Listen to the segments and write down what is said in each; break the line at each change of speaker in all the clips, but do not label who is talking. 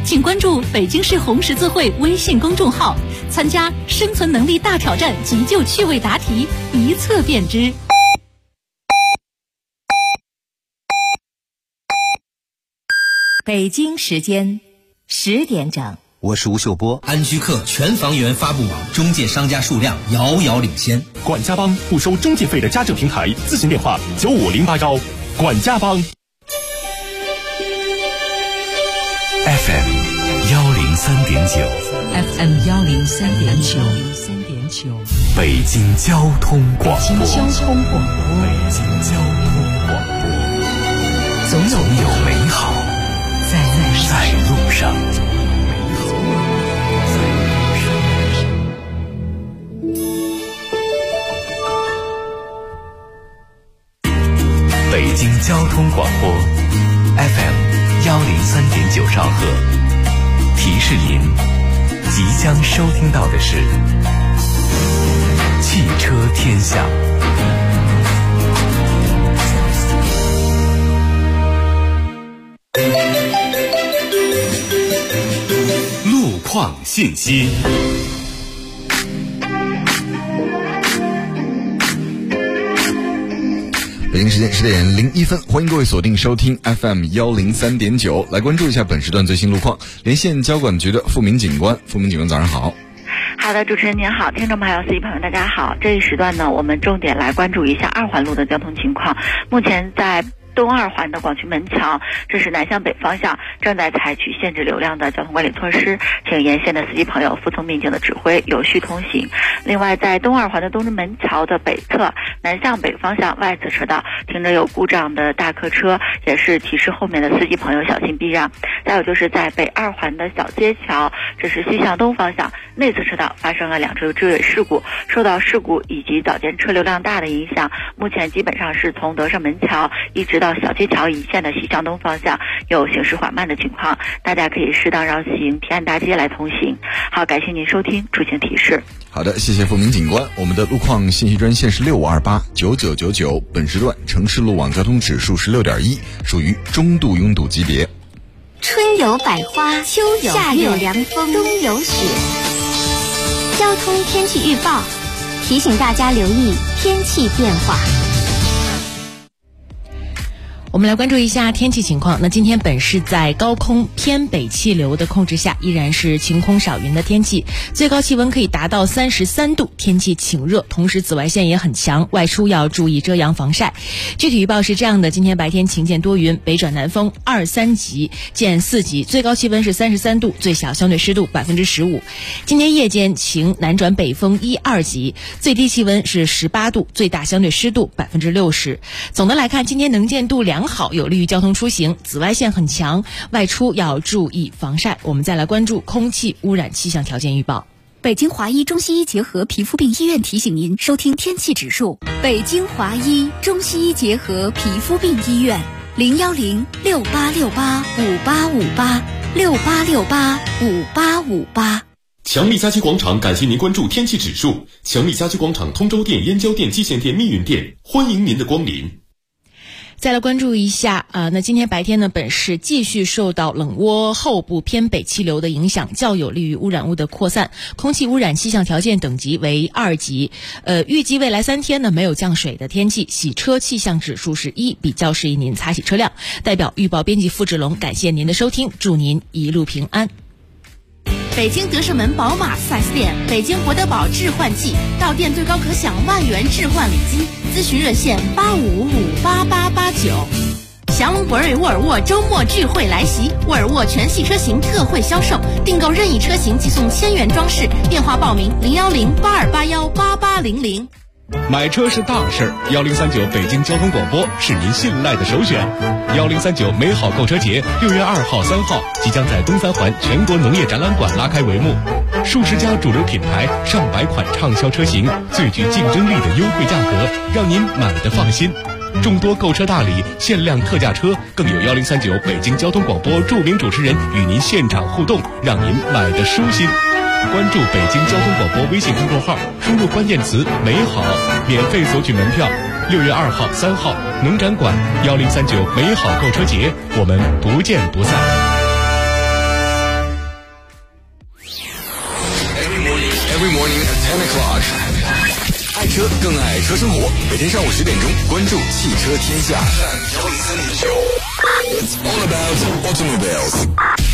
请关注北京市红十字会微信公众号，参加生存能力大挑战急救趣味答题，一测便知。
北京时间10点整，
我是吴秀波。
安居客全房源发布网中介商家数量遥遥领先。
管家帮不收中介费的家政平台，咨询电话95081。管家帮。
FM 103.9
FM 103.9，
北京交通广播。
北京交通广播，总有美好在路上。
北京交通广播 FM 103.9兆赫，提示您即将收听到的是汽车天下。路况信息。
北京时间10点01分，欢迎各位锁定收听 FM 103.9，来关注一下本时段最新路况。连线交管局的付明警官，付明警官早上好。
好的，主持人您好，听众朋友、司机朋友大家好。这一时段呢，我们重点来关注一下2环路的交通情况。目前在东2环的广渠门桥，这是南向北方向，正在采取限制流量的交通管理措施，请沿线的司机朋友服从民警的指挥，有序通行。另外，在东2环的东直门桥的北侧，南向北方向外侧车道停着有故障的大客车，也是提示后面的司机朋友小心避让。再有就是在北2环的小街桥，这是西向东方向内侧车道发生了2车追尾事故，受到事故以及早间车流量大的影响，目前基本上是从德胜门桥一直到小街桥一线的西向东方向有行驶缓慢的情况，大家可以适当绕行平安大街来通行。好，感谢您收听出行提示。
好的，谢谢付明警官。我们的路况信息专线是65289999，本时段城市路网交通指数是6.1，属于中度拥堵级别。
春有百花，秋有夏有凉风，冬有雪。交通天气预报提醒大家留意天气变化。
我们来关注一下天气情况。那今天本市在高空偏北气流的控制下，依然是晴空少云的天气，最高气温可以达到33度，天气晴热，同时紫外线也很强，外出要注意遮阳防晒。具体预报是这样的：今天白天晴见多云，北转南风2、3级见4级，最高气温是33度，最小相对湿度15%。今天夜间晴，南转北风1、2级，最低气温是18度，最大相对湿度60%。总的来看，今天能见度良好，有利于交通出行，紫外线很强，外出要注意防晒。我们再来关注空气污染气象条件预报。
北京华医中西医结合皮肤病医院提醒您收听天气指数。北京华医中西医结合皮肤病医院，01068685858，68685858。
强力家居广场感谢您关注天气指数。强力家居广场通州店、燕郊店、蓟县店、密云店，欢迎您的光临。
再来关注一下那今天白天呢，本市继续受到冷涡后部偏北气流的影响，较有利于污染物的扩散，空气污染气象条件等级为2级。预计未来3天呢没有降水的天气，洗车气象指数是1，比较适宜您擦洗车辆。代表预报编辑付志龙感谢您的收听，祝您一路平安。
北京德胜门宝马4S店，北京博德堡置换季，到店最高可享万元置换礼金，咨询热线85558889。祥龙博瑞沃尔沃周末聚会来袭，沃尔沃全系车型特惠销售，订购任意车型即送1000元装饰，电话报名01082818800。
买车是大事，1039北京交通广播是您信赖的首选。1039美好购车节6月2号、3号即将在东3环全国农业展览馆拉开帷幕，数十家主流品牌、上百款畅销车型，最具竞争力的优惠价格，让您买得放心。众多购车大礼、限量特价车，更有1039北京交通广播著名主持人与您现场互动，让您买得舒心。关注北京交通广播微信公众号，输入关键词美好，免费索取门票。6月2号、3号农展馆1039美好购车节，我们不见不散。
车生活，每天上午10点钟，关注汽车天下。It's all about automobiles.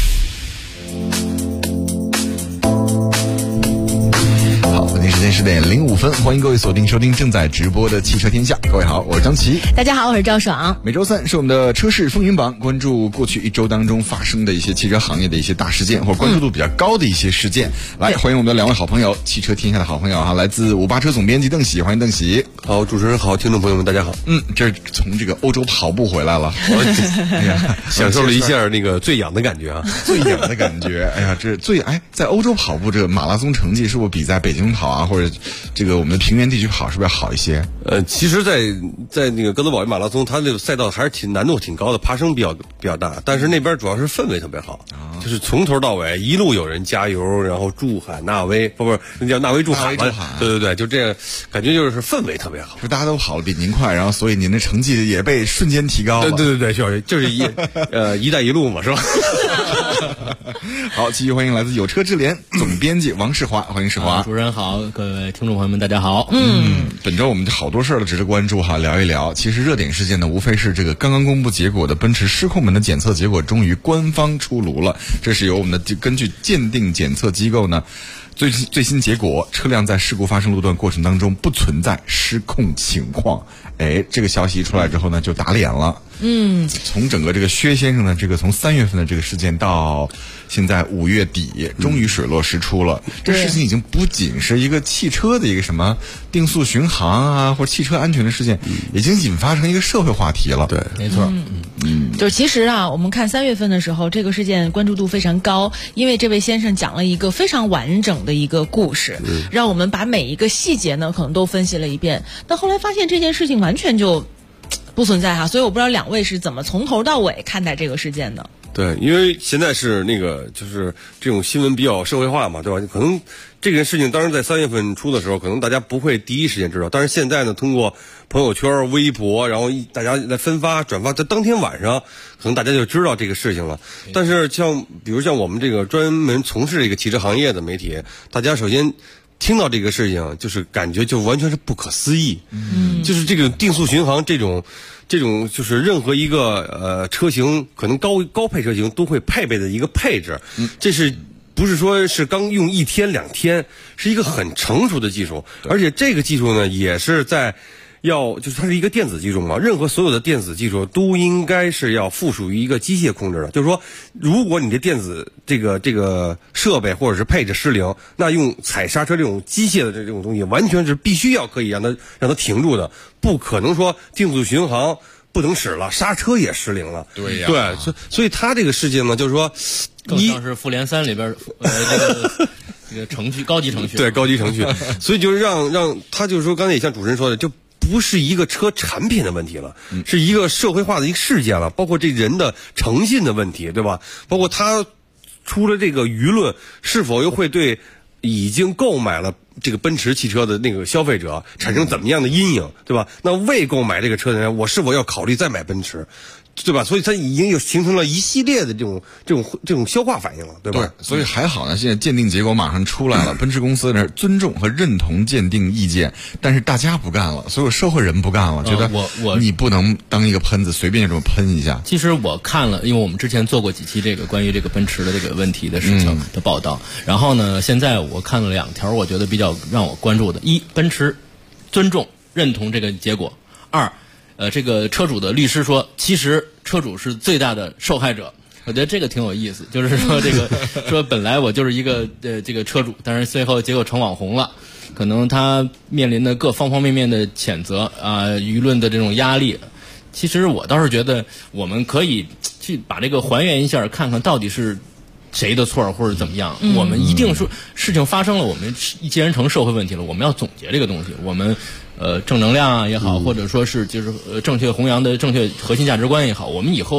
好，北京时间10点05分，欢迎各位锁定收听正在直播的汽车天下。各位好，我是张琪。
大家好，我是赵爽。
每周三是我们的车市风云榜，关注过去一周当中发生的一些汽车行业的一些大事件，或者关注度比较高的一些事件。来，欢迎我们的2位好朋友，汽车天下的好朋友啊，来自58车总编辑邓喜，欢迎邓喜。
好，主持人好，听众朋友们大家好。
这是从这个欧洲跑步回来了，哎呀，
享受了一下那个最痒的感觉啊，
最痒的感觉。哎呀，这在欧洲跑步这个马拉松成绩是不是比在北京跑啊，或者这个我们的平原地区跑是不是要好一些？
其实在那个哥德堡马拉松，它这个赛道还是难度挺高的，爬升比较大，但是那边主要是氛围特别好，就是从头到尾一路有人加油，然后助喊纳威，不是那叫纳威助喊，对，就这样，感觉就是氛围特别好，
就大家都跑得比您快，然后所以您的成绩也被瞬间提高了。
对，就是一带一路嘛，是吧？
好，继续欢迎来自有车智联总编辑王世华，欢迎世华。
主持人好，各位听众朋友们大家好。
本周我们好多事儿都值得关注哈，聊一聊。其实热点事件呢，无非是这个刚刚公布结果的奔驰失控门的检测结果终于官方出炉了。这是由我们的根据鉴定检测机构呢最新结果，车辆在事故发生路段过程当中不存在失控情况。这个消息一出来之后呢，就打脸了。从整个这个薛先生的这个从3月份的这个事件到现在5月底，终于水落石出了。这事情已经不仅是一个汽车的一个什么定速巡航啊，或者汽车安全的事件，已经引发成一个社会话题了。
对，
没错。
就是其实啊，我们看3月份的时候，这个事件关注度非常高，因为这位先生讲了一个非常完整的一个故事，让我们把每一个细节呢可能都分析了一遍。但后来发现这件事情完全就不存在哈，所以我不知道2位是怎么从头到尾看待这个事件的。
对，因为现在是那个就是这种新闻比较社会化嘛，对吧？可能这件事情当时在3月份出的时候，可能大家不会第一时间知道，但是现在呢，通过朋友圈、微博，然后大家来分发、转发，在当天晚上，可能大家就知道这个事情了。但是比如像我们这个专门从事这个汽车行业的媒体，大家首先听到这个事情，就是感觉就完全是不可思议。就是这个定速巡航这种就是任何一个车型，可能高配车型都会配备的一个配置。这是不是说是刚用1天2天，是一个很成熟的技术，而且这个技术呢也是就是它是一个电子技术嘛，任何所有的电子技术都应该是要附属于一个机械控制的。就是说，如果你的电子这个设备或者是配置失灵，那用踩刹车这种机械的这种东西，完全是必须可以让它停住的，不可能说定速巡航不能使了，刹车也失灵了。
对呀，
对，所以它这个事情呢，就是说，
更像是复联3里边这个程序高级程序。
对，高级程序，所以就是让他就是说，刚才也像主持人说的，就不是一个车产品的问题了，是一个社会化的一个事件了，包括这人的诚信的问题，对吧？包括他出了这个舆论，是否又会对已经购买了这个奔驰汽车的那个消费者产生怎么样的阴影，对吧？那未购买这个车的人，我是否要考虑再买奔驰？对吧？所以它已经有形成了一系列的这种消化反应了，对吧？
对，所以还好呢，现在鉴定结果马上出来了，奔驰公司呢尊重和认同鉴定意见，但是大家不干了，所有社会人不干了，觉得你不能当一个喷子随便就这么喷一下。
其实我看了，因为我们之前做过几期这个关于这个奔驰的这个问题的事情的报道，然后呢，现在我看了2条，我觉得比较让我关注的：一，奔驰尊重认同这个结果；二，这个车主的律师说，其实车主是最大的受害者。我觉得这个挺有意思，就是说这个说本来我就是一个这个车主，但是最后结果成网红了，可能他面临的各方方面面的谴责啊，舆论的这种压力。其实我倒是觉得我们可以去把这个还原一下，看看到底是谁的错或者怎么样。我们一定说事情发生了，我们既然成社会问题了，我们要总结这个东西。我们正能量啊也好，或者说是就是正确弘扬的正确核心价值观也好，我们以后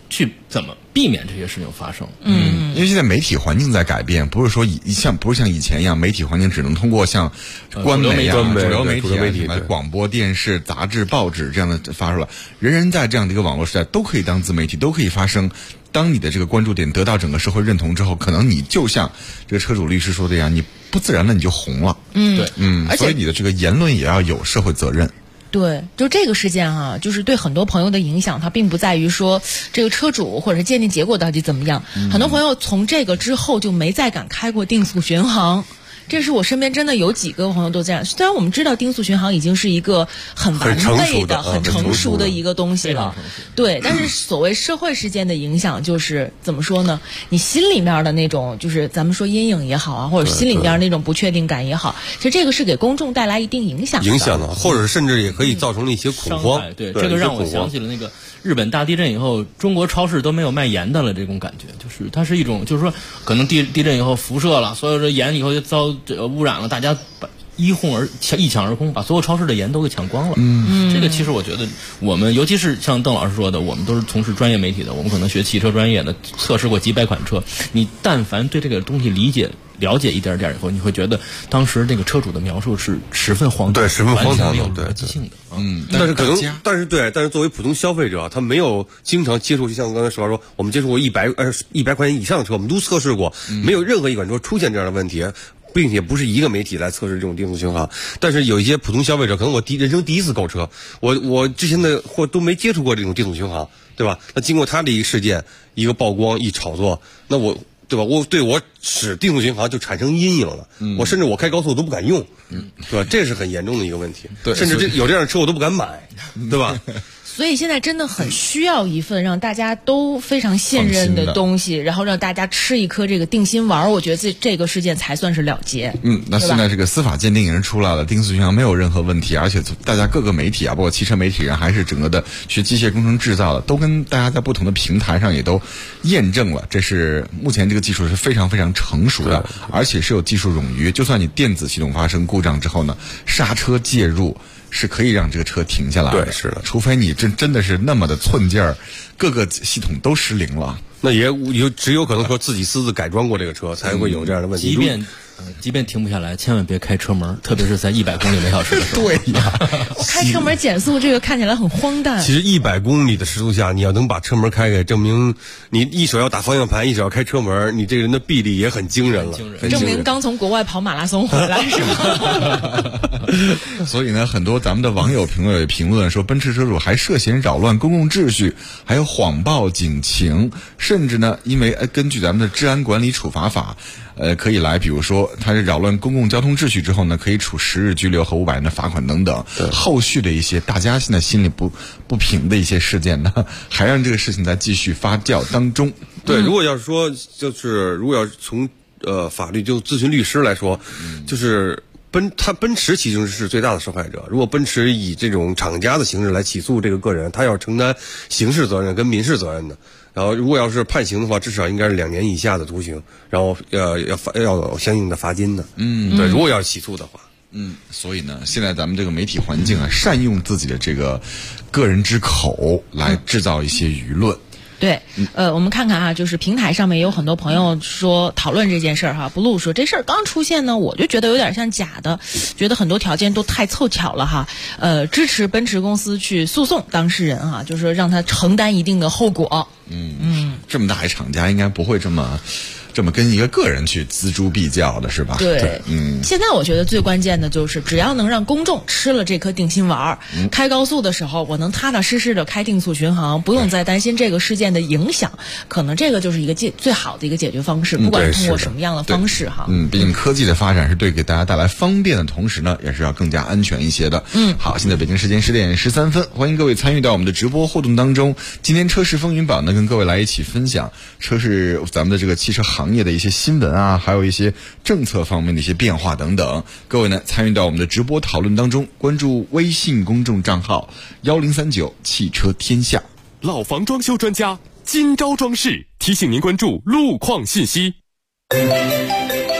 去怎么避免这些事情发生。
因为现在媒体环境在改变，不是说不是像以前一样，媒体环境只能通过像官媒啊、主流媒体啊、广播电视、杂志、报纸这样的发出来，人人在这样的一个网络时代都可以当自媒体，都可以发声。当你的这个关注点得到整个社会认同之后，可能你就像这个车主律师说的一样，你不自然的你就红了。所以你的这个言论也要有社会责任。
对，就这个事件哈，就是对很多朋友的影响，它并不在于说这个车主或者是鉴定结果到底怎么样，很多朋友从这个之后就没再敢开过定速巡航。这是我身边真的有几个朋友都这样。虽然我们知道定速巡航已经是一个很完备的、很成熟的一个东西了，对，但是所谓社会事件的影响，就是怎么说呢？你心里面的那种，就是咱们说阴影也好啊，或者心里面那种不确定感也好，其实这个是给公众带来一定影响的，
或者甚至也可以造成一些恐慌。
对，这个让我想起了那个日本大地震以后，中国超市都没有卖盐的了，这种感觉，就是它是一种，就是说可能地震以后辐射了，所有的盐以后就遭污染了，大家一抢而空，把所有超市的盐都给抢光了。这个其实我觉得我们，尤其是像邓老师说的，我们都是从事专业媒体的，我们可能学汽车专业的，测试过几百款车，你但凡对这个东西了解一点点以后，你会觉得当时那个车主的描述是十分荒唐，
对，十分荒唐，
没有逻辑性的。
但是作为普通消费者，他没有经常接触，就像刚才实话说，我们接触过100块钱以上的车，我们都测试过，没有任何一款车出现这样的问题。并且不是一个媒体来测试这种定速巡航，但是有一些普通消费者，可能我人生第一次购车，我之前的或都没接触过这种定速巡航，对吧？那经过他的一个事件、一个曝光、一炒作，那我对我使定速巡航就产生阴影了。我甚至我开高速都不敢用，对吧？这是很严重的一个问题。对，甚至有这样的车我都不敢买，对吧？
所以现在真的很需要一份让大家都非常信任的东西，然后让大家吃一颗这个定心丸，我觉得这个事件才算是了结。
那现在这个司法鉴定也是出来了，定速巡航没有任何问题，而且大家各个媒体啊，包括汽车媒体人还是整个的学机械工程制造的，都跟大家在不同的平台上也都验证了，这是目前这个技术是非常非常成熟的，而且是有技术冗余，就算你电子系统发生故障之后呢，刹车介入是可以让这个车停下来的。
对，是的，
除非你真的是那么的寸劲儿，各个系统都失灵了，
那只有可能说自己私自改装过这个车，才会有这样的问题。
即便停不下来，千万别开车门，特别是在100公里每小时的时候。
对呀，
开车门减速这个看起来很荒诞。
其实100公里的时速下，你要能把车门开开，证明你一手要打方向盘，一手要开车门，你这个人的臂力也很惊人了。
证明刚从国外跑马拉松回来是吧？
所以呢，很多咱们的网友评论也评论说，奔驰车主还涉嫌扰乱公共秩序，还有谎报警情，甚至呢，因为根据咱们的治安管理处罚法，可以来，比如说他是扰乱公共交通秩序之后呢，可以处10日拘留和500元的罚款等等。后续的一些大家现在心里不平的一些事件呢，还让这个事情在继续发酵当中。
对，如果要是说，如果要是从法律就咨询律师来说，就是奔驰其实是最大的受害者。如果奔驰以这种厂家的形式来起诉这个个人，他要承担刑事责任跟民事责任的。然后，如果要是判刑的话，至少应该是2年以下的徒刑，然后要有相应的罚金的。对，如果要起诉的话。
所以呢，现在咱们这个媒体环境啊，善用自己的这个个人之口来制造一些舆论。
对，我们看看啊，就是平台上面也有很多朋友说讨论这件事儿哈。Blue 说这事儿刚出现呢，我就觉得有点像假的，觉得很多条件都太凑巧了哈。支持奔驰公司去诉讼当事人啊，就是让他承担一定的后果。
这么大一厂家应该不会这么跟一个人去锱铢必较的是吧？
对，现在我觉得最关键的就是，只要能让公众吃了这颗定心丸，开高速的时候我能踏踏实实的开定速巡航，不用再担心这个事件的影响，可能这个就是一个最好的一个解决方式，不管通过什么样的方式哈。
毕竟科技的发展是对给大家带来方便的同时呢，也是要更加安全一些的。好，现在北京时间10点13分，欢迎各位参与到我们的直播互动当中。今天车市风云榜呢，跟各位来一起分享车市咱们的这个汽车行业的一些新闻啊，还有一些政策方面的一些变化等等。各位呢，参与到我们的直播讨论当中，关注微信公众账号1039汽车天下。
老房装修专家今朝装饰提醒您关注路况信息。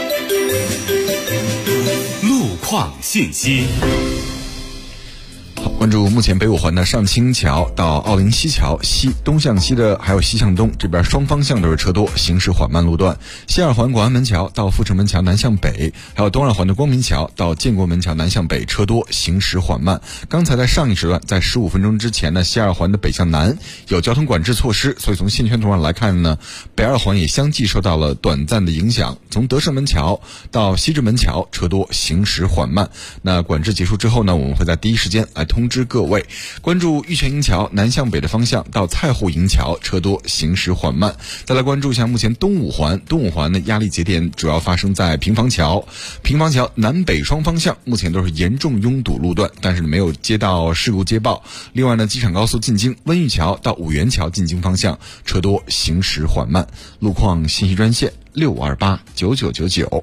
路况信息。
关注目前北五环的上清桥到奥林西桥西东向西的，还有西向东这边双方向都是车多，行驶缓慢路段。西二环广安门桥到阜成门桥南向北，还有东二环的光明桥到建国门桥南向北车多，行驶缓慢。刚才在上一时段，在15分钟之前呢，西二环的北向南有交通管制措施，所以从线圈图上来看呢，北二环也相继受到了短暂的影响。从德胜门桥到西直门桥车多，行驶缓慢。那管制结束之后呢，我们会在第一时间来通知各位。关注玉泉营桥南向北的方向到菜户营桥车多，行驶缓慢。再来关注一下目前东五环的压力节点主要发生在平房桥南北双方向目前都是严重拥堵路段，但是没有接到事故接报。另外呢，机场高速进京温榆桥到五元桥进京方向车多，行驶缓慢。路况信息专线65289999。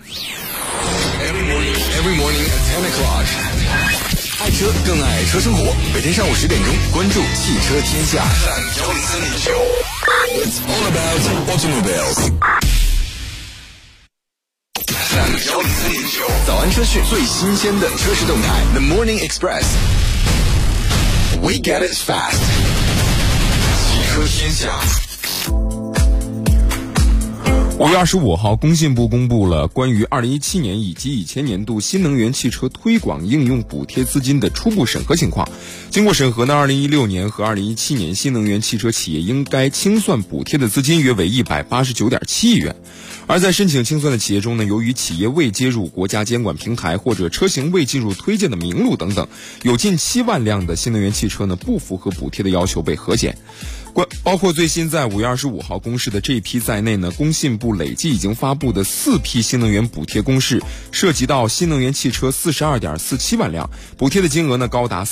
Every morning at 10 o'clock. 爱车更爱车生活，每天上午10点钟，关注汽车天下。It's all about automobiles. 早安车讯，最新鲜的车市动态。The Morning Express. We get it fast. 汽车天下。
5月25号，工信部公布了关于2017年以及以前年度新能源汽车推广应用补贴资金的初步审核情况。经过审核呢，2016年和2017年新能源汽车企业应该清算补贴的资金约为189.7亿元。而在申请清算的企业中呢，由于企业未接入国家监管平台或者车型未进入推荐的名录等等，有近7万辆的新能源汽车呢不符合补贴的要求被核检。包括最新在5月25号公示的这一批在内呢，工信部累计已经发布的4批新能源补贴公示，涉及到新能源汽车42.47万辆，补贴的金额呢高达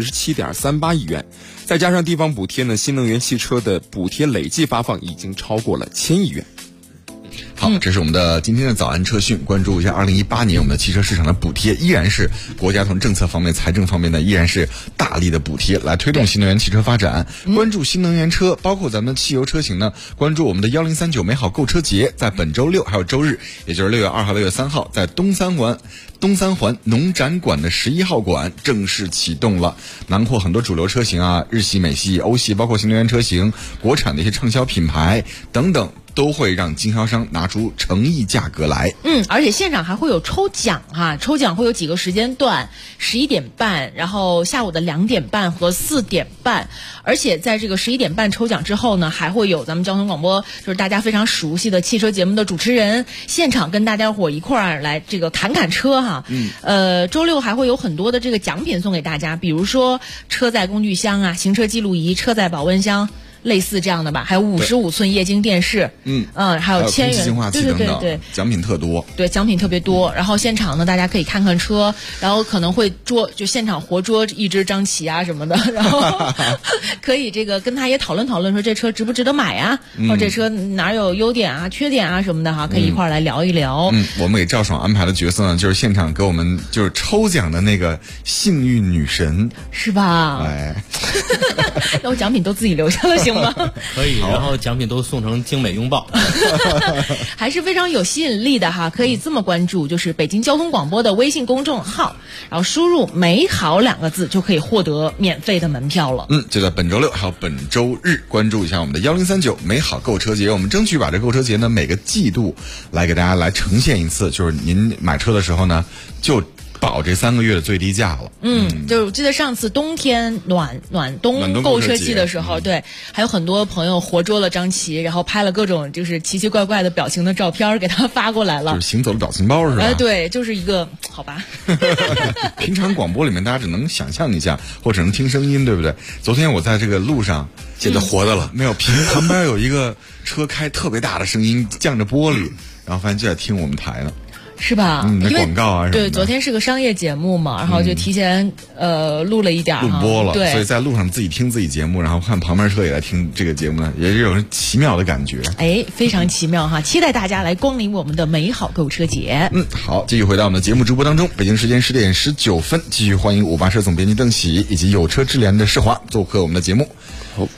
447.38亿元。再加上地方补贴呢，新能源汽车的补贴累计发放已经超过了1000亿元。
好，这是我们的今天的早安车讯。关注一下2018年我们的汽车市场的补贴，依然是国家从政策方面、财政方面呢，依然是大力的补贴来推动新能源汽车发展。关注新能源车，包括咱们的汽油车型呢，关注我们的1039美好购车节，在本周六还有周日，也就是6月2号、6月3号，在东三环农展馆的11号馆正式启动了，囊括很多主流车型啊，日系、美系、欧系，包括新能源车型、国产的一些畅销品牌等等，都会让经销商拿出诚意价格来。
而且现场还会有抽奖哈，抽奖会有几个时间段，11点半，然后下午的2点半和4点半。而且在这个11点半抽奖之后呢，还会有咱们交通广播就是大家非常熟悉的汽车节目的主持人现场跟大家伙一块儿来这个侃车哈。周六还会有很多的这个奖品送给大家，比如说车载工具箱啊、行车记录仪、车载保温箱。类似这样的吧，还有55寸液晶电视，还有1000元，对，
奖品特多，
对，奖品特别多。然后现场呢，大家可以看看车，然后可能会就现场活捉一只张琪啊什么的，然后可以这个跟他也讨论讨论，说这车值不值得买啊，或者这车哪有优点啊、缺点啊什么的哈，可以一块儿来聊一聊。
我们给赵爽安排的角色呢，就是现场给我们就是抽奖的那个幸运女神，
是吧？
哎，
那我奖品都自己留下了。
可以，然后奖品都送成精美拥抱，
还是非常有吸引力的哈。可以这么关注，就是北京交通广播的微信公众号，然后输入“美好”2个字就可以获得免费的门票了。
就在本周六还有本周日，关注一下我们的1039美好购车节。我们争取把这购车节呢每个季度来给大家来呈现一次，就是您买车的时候呢就保这3个月的最低价了。
就是我记得上次冬天暖冬购车季的时候，对，还有很多朋友活捉了张琪，然后拍了各种就是奇奇怪怪的表情的照片给他发过来了，
就是行走的表情包是吧？
对，就是一个好吧。
平常广播里面大家只能想象一下，或者能听声音，对不对？昨天我在这个路上，
现在活的了，
没有旁边有一个车开特别大的声音，降着玻璃，然后发现就在听我们台呢。
是吧？
那广告啊什么的。
对，昨天是个商业节目嘛，然后就提前录了一点，
录播了。
对，
所以在路上自己听自己节目，然后看旁边车也来听这个节目呢，也是有奇妙的感觉。
非常奇妙哈！期待大家来光临我们的美好购车节。
好，继续回到我们的节目直播当中。北京时间10点19分，继续欢迎58社总编辑邓喜以及有车智联的世华做客我们的节目。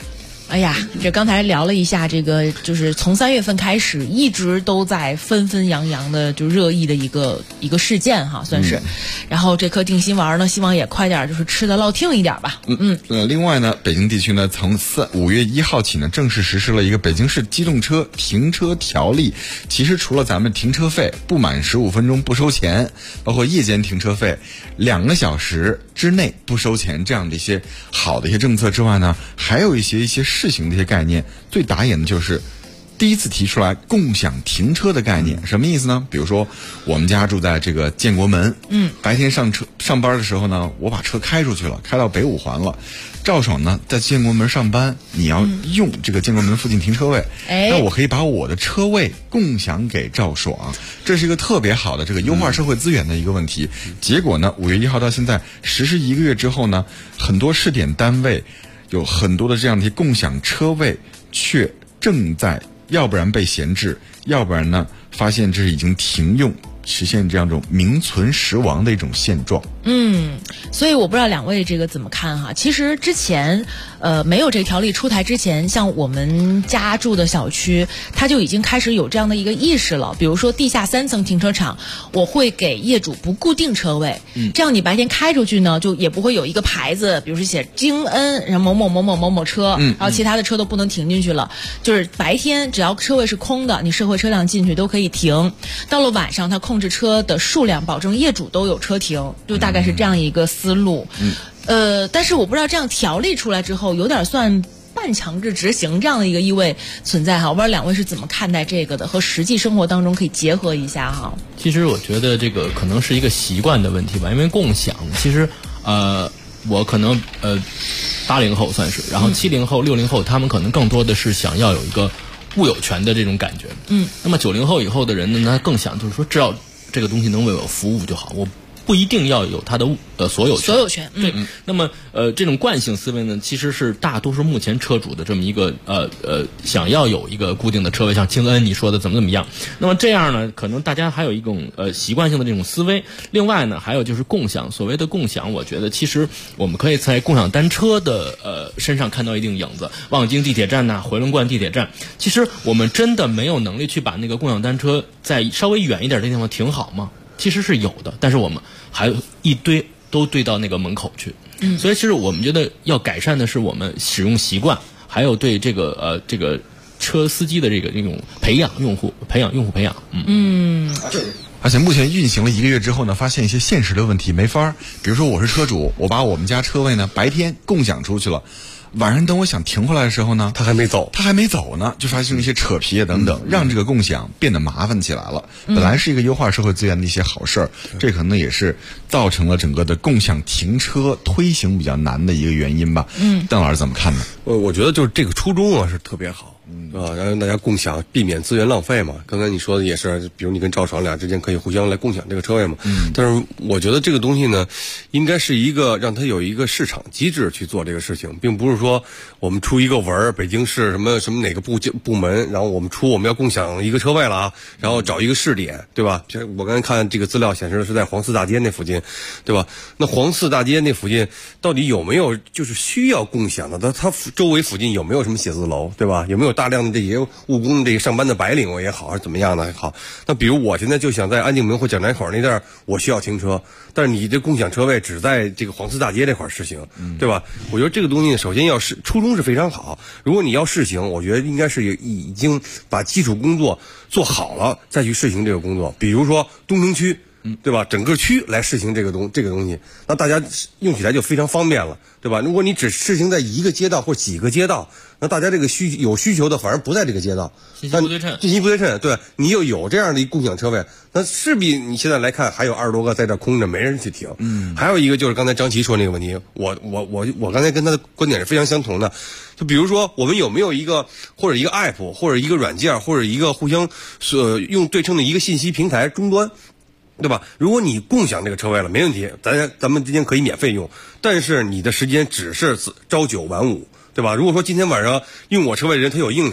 哎呀，这刚才聊了一下，这个就是从3月份开始一直都在纷纷扬扬的就热议的一个事件哈，算是。然后这颗定心丸呢，希望也快点就是吃的落听一点吧。
另外呢，北京地区呢从5月1号起呢，正式实施了一个北京市机动车停车条例。其实除了咱们停车费不满15分钟不收钱，包括夜间停车费2个小时之内不收钱这样的一些好的一些政策之外呢，还有一些试行的一些概念。最打眼的就是第一次提出来共享停车的概念。什么意思呢？比如说我们家住在这个建国门，白天上班的时候呢，我把车开出去了，开到北5环了。赵爽呢在建国门上班，你要用这个建国门附近停车位，那我可以把我的车位共享给赵爽，这是一个特别好的这个优化社会资源的一个问题。结果呢，5月1号到现在实施1个月之后呢，很多试点单位有很多的这样的共享车位却正在要不然被闲置，要不然呢发现这是已经停用，实现这样一种名存实亡的一种现状。
所以我不知道两位这个怎么看哈。其实之前没有这个条例出台之前，像我们家住的小区，它就已经开始有这样的一个意识了。比如说地下3层停车场，我会给业主不固定车位，这样你白天开出去呢，就也不会有一个牌子，比如说写京恩，然后某某某某某某车，然后其他的车都不能停进去了。就是白天只要车位是空的，你社会车辆进去都可以停。到了晚上，它控制车的数量，保证业主都有车停，就大概是这样一个思路。但是我不知道这样条例出来之后，有点算半强制执行这样的一个意味存在哈。我不知道两位是怎么看待这个的，和实际生活当中可以结合一下哈。
其实我觉得这个可能是一个习惯的问题吧，因为共享，其实我可能80后算是，然后70后、60后，他们可能更多的是想要有一个物有权的这种感觉。那么90后以后的人呢，他更想就是说，只要这个东西能为我服务就好，我不一定要有它的所有权。对，那么这种惯性思维呢，其实是大多数目前车主的这么一个想要有一个固定的车位，像京恩你说的怎么样。那么这样呢，可能大家还有一种习惯性的这种思维。另外呢，还有就是共享。所谓的共享，我觉得其实我们可以在共享单车的身上看到一定影子。望京地铁站呐，回龙观地铁站，其实我们真的没有能力去把那个共享单车在稍微远一点的地方停好吗？其实是有的，但是我们还一堆都堆到那个门口去。所以其实我们觉得要改善的是我们使用习惯，还有对这个车司机的这种培养用户培养。
而且目前运行了1个月之后呢，发现一些现实的问题没法。比如说我是车主，我把我们家车位呢白天共享出去了，晚上等我想停回来的时候呢，他还没走呢，就发生一些扯皮等等，让这个共享变得麻烦起来了。本来是一个优化社会资源的一些好事儿，这可能也是造成了整个的共享停车推行比较难的一个原因吧。邓老师怎么看呢？
我觉得就是这个初衷啊是特别好。让大家共享，避免资源浪费嘛。刚才你说的也是，比如你跟赵爽俩之间可以互相来共享这个车位嘛。但是我觉得这个东西呢，应该是一个让它有一个市场机制去做这个事情，并不是说我们出一个文，北京市什么哪个部门，然后我们要共享一个车位了啊，然后找一个试点，对吧？我刚才看这个资料显示的是在黄寺大街那附近，对吧？那黄寺大街那附近到底有没有就是需要共享的？它周围附近有没有什么写字楼，对吧？有没有大量的这些务工这个上班的白领也好，还是怎么样的好？那比如我现在就想在安定门或蒋宅口那段我需要停车，但是你这共享车位只在这个黄寺大街这块实行，对吧？我觉得这个东西首先初衷是非常好。如果你要试行，我觉得应该是已经把基础工作做好了再去试行这个工作。比如说东城区，对吧？整个区来试行这个东西，那大家用起来就非常方便了，对吧？如果你只试行在一个街道或几个街道，那大家这个有需求的反而不在这个街道，
信息不对称，
对，你又有这样的一共享车位，那势必你现在来看还有20多个在这空着没人去停。还有一个就是刚才张琪说那个问题，我刚才跟他的观点是非常相同的。就比如说我们有没有一个或者一个 app 或者一个软件或者一个互相用对称的一个信息平台终端，对吧？如果你共享这个车位了，没问题，咱们之间可以免费用，但是你的时间只是朝9晚5，对吧？如果说今天晚上用我车位的人他有应酬，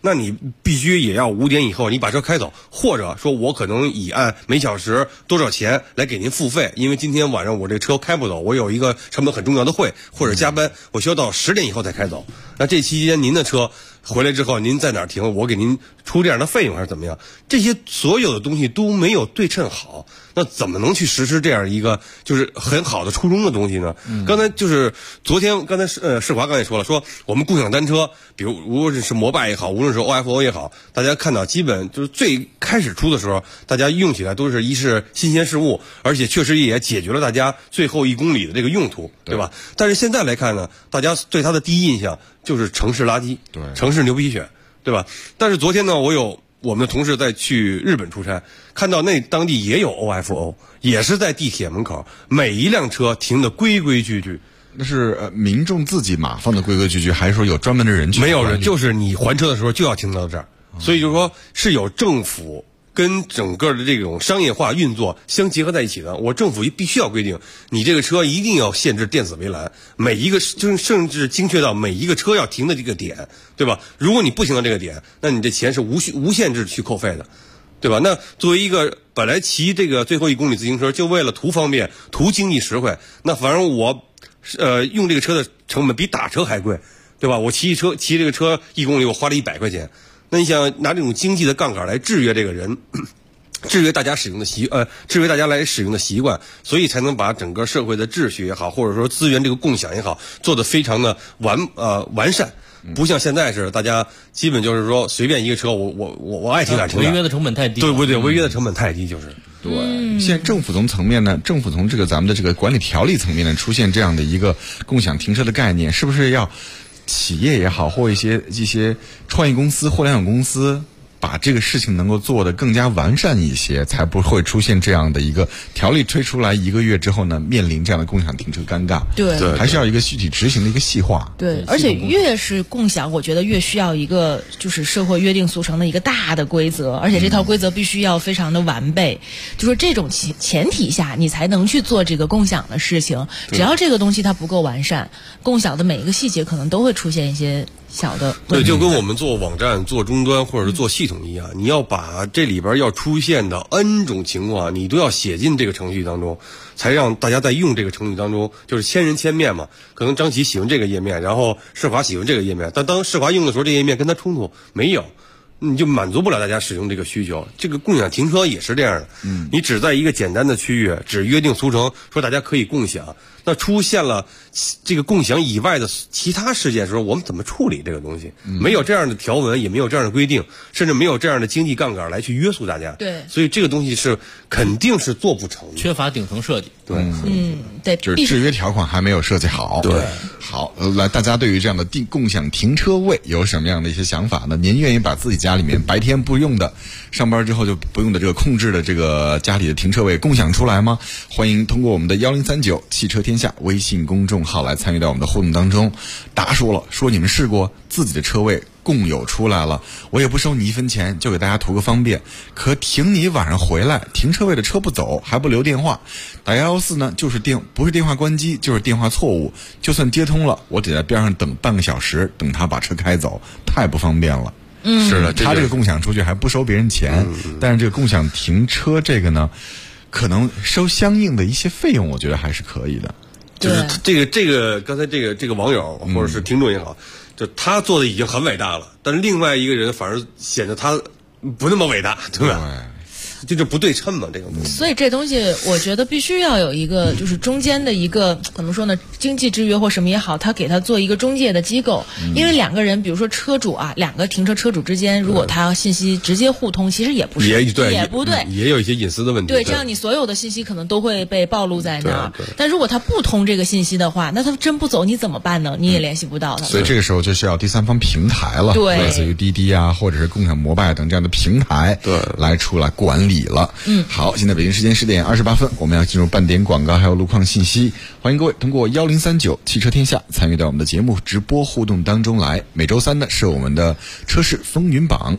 那你必须也要5点以后你把车开走，或者说我可能以按每小时多少钱来给您付费，因为今天晚上我这车开不走，我有一个成本很重要的会或者加班，我需要到10点以后才开走。那这期间您的车回来之后您在哪儿停，我给您出这样的费用还是怎么样，这些所有的东西都没有对称好，那怎么能去实施这样一个就是很好的初衷的东西呢？刚才就是昨天刚才世华刚才说了，说我们共享单车，比如无论是摩拜也好，无论是 OFO 也好，大家看到基本就是最开始出的时候，大家用起来都是一是新鲜事物，而且确实也解决了大家最后1公里的这个用途，对吧？但是现在来看呢，大家对它的第一印象就是城市垃圾，对，城市牛皮癣，对吧？但是昨天呢，我们的同事在去日本出差，看到那当地也有 OFO， 也是在地铁门口，每一辆车停的规规矩矩。
那是民众自己码放的规规矩矩，还是说有专门的人去？
没有人，就是你还车的时候就要停到这儿，所以就是说是有政府跟整个的这种商业化运作相结合在一起的。我政府必须要规定，你这个车一定要限制电子围栏，每一个就是甚至精确到每一个车要停的这个点，对吧？如果你不停到这个点，那你这钱是无限制去扣费的，对吧？那作为一个本来骑这个最后1公里自行车就为了图方便、图经济实惠，那反正我用这个车的成本比打车还贵，对吧？我骑这个车1公里我花了100块钱。那你想拿这种经济的杠杆来制约这个人，制约大家使用的制约大家来使用的习惯，所以才能把整个社会的秩序也好，或者说资源这个共享也好，做得非常的完善。不像现在似的，大家基本就是说随便一个车，我爱停哪停哪。
违约的成本太低。
对不对？违约的成本太低，就是。
对，现在政府从层面呢，政府从这个咱们的这个管理条例层面呢，出现这样的一个共享停车的概念，是不是要企业也好，或一些创业公司、互联网公司，把这个事情能够做得更加完善一些，才不会出现这样的一个条例推出来1个月之后呢，面临这样的共享停车尴尬。
对，
还是要一个具体执行的一个细化。
对，而且越是共享，我觉得越需要一个就是社会约定俗成的一个大的规则，而且这套规则必须要非常的完备。就说这种前提下，你才能去做这个共享的事情。只要这个东西它不够完善，共享的每一个细节可能都会出现一些小的问题。
对，就跟我们做网站、做终端或者是做系统一样，你要把这里边要出现的 N 种情况，你都要写进这个程序当中，才让大家在用这个程序当中，就是千人千面嘛。可能张琪喜欢这个页面，然后世华喜欢这个页面，但当世华用的时候，这个页面跟他冲突没有，你就满足不了大家使用这个需求。这个共享停车也是这样的，你只在一个简单的区域，只约定俗成说大家可以共享，那出现了这个共享以外的其他事件的时候，我们怎么处理这个东西？没有这样的条文，也没有这样的规定，甚至没有这样的经济杠杆来去约束大家。
对，
所以这个东西是肯定是做不成的，
缺乏顶层设计。
对，
对，
就是制约条款还没有设计好。
对，
好，来，大家对于这样的共享停车位有什么样的一些想法呢？您愿意把自己家里面白天不用的，上班之后就不用的这个控制的这个家里的停车位共享出来吗？欢迎通过我们的1039汽车天下微信公众号来参与到我们的互动当中。答说了，说你们试过自己的车位共有出来了，我也不收你1分钱，就给大家图个方便。可停你晚上回来，停车位的车不走，还不留电话，打114呢，就是不是电话关机，就是电话错误。就算接通了，我得在边上等半个小时，等他把车开走，太不方便了。是的，他这个共享出去还不收别人钱，但是这个共享停车这个呢，可能收相应的一些费用，我觉得还是可以的。
就是这个刚才这个网友或者是听众也好，就他做的已经很伟大了，但是另外一个人反而显得他不那么伟大，对吧？这就不对称嘛，这个东西。
所以这东西我觉得必须要有一个就是中间的一个怎么说呢，经济制约或什么也好，他给他做一个中介的机构。因为2个人比如说车主啊，2个停车车主之间，如果他信息直接互通，其实也不是，也不对，
也有一些隐私的问题。
对，这样你所有的信息可能都会被暴露在那儿。但如果他不通这个信息的话，那他真不走你怎么办呢？你也联系不到他。
所以这个时候就需要第三方平台了，
对，
类似于滴滴啊，或者是共享摩拜等这样的平台，对，来出来管理了。好，现在北京时间10点28分，我们要进入半点广告还有路况信息。欢迎各位通过1039汽车天下参与到我们的节目直播互动当中来。每周三呢是我们的车市风云榜。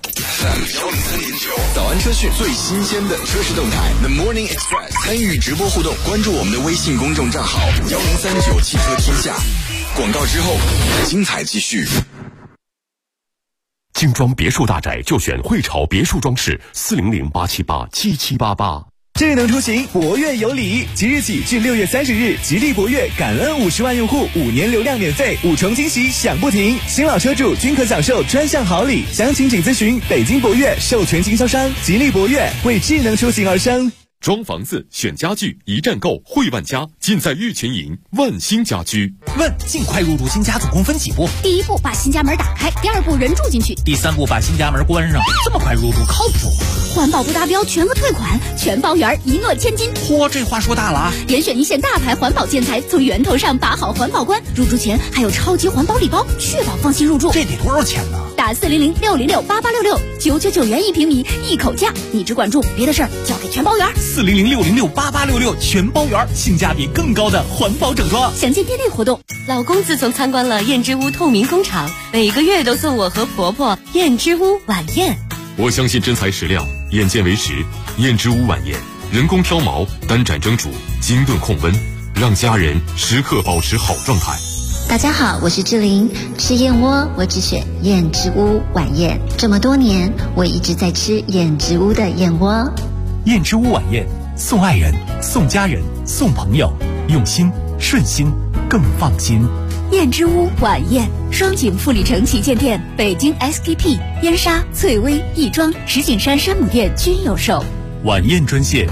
早安车讯，最新鲜的车市动态 The Morning Express， 参与直播互动，关注我们的微信公众账号1039汽车天下。广告之后，精彩继续。
精装别墅大宅就选汇潮别墅装饰，400-878-7788。
智能出行，博越有礼！即日起至6月30日，吉利博越感恩50万用户5年流量免费，5重惊喜享不停，新老车主均可享受专项好礼。详情请咨询北京博越授权经销商吉利博越，为智能出行而生。
装房子、选家具，一站购汇万家，尽在玉泉营万兴家居。
问：尽快入住新家总共分几步？
第一步把新家门打开，第二步人住进去，
第三步把新家门关上。这么快入住靠谱？
环保不达标全额退款，全包圆，一诺千金。
嚯，这话说大了啊！
严选一线大牌环保建材，从源头上把好环保关。入住前还有超级环保礼包，确保放心入住。
这得多少钱呢？
打400-606-8866，999元1平米，一口价。你只管住，别的事儿交给全包圆。
400-606-8866，全包圆，性价比更高的环保整装。
详见店内活动。
老公自从参观了燕之屋透明工厂，每个月都送我和婆婆燕之屋晚宴。
我相信真材实料，眼见为实。燕之屋晚宴，人工挑毛，单盏蒸煮，精炖控温，让家人时刻保持好状态。
大家好，我是志玲，吃燕窝我只选燕之屋晚宴。这么多年，我一直在吃燕之屋的燕窝。
燕之屋晚宴，送爱人，送家人，送朋友，用心顺心更放心。
燕之屋晚宴，双井富力城旗舰店、北京 SKP、燕莎、翠微、亦庄、石景山山姆店均有售。
晚宴专线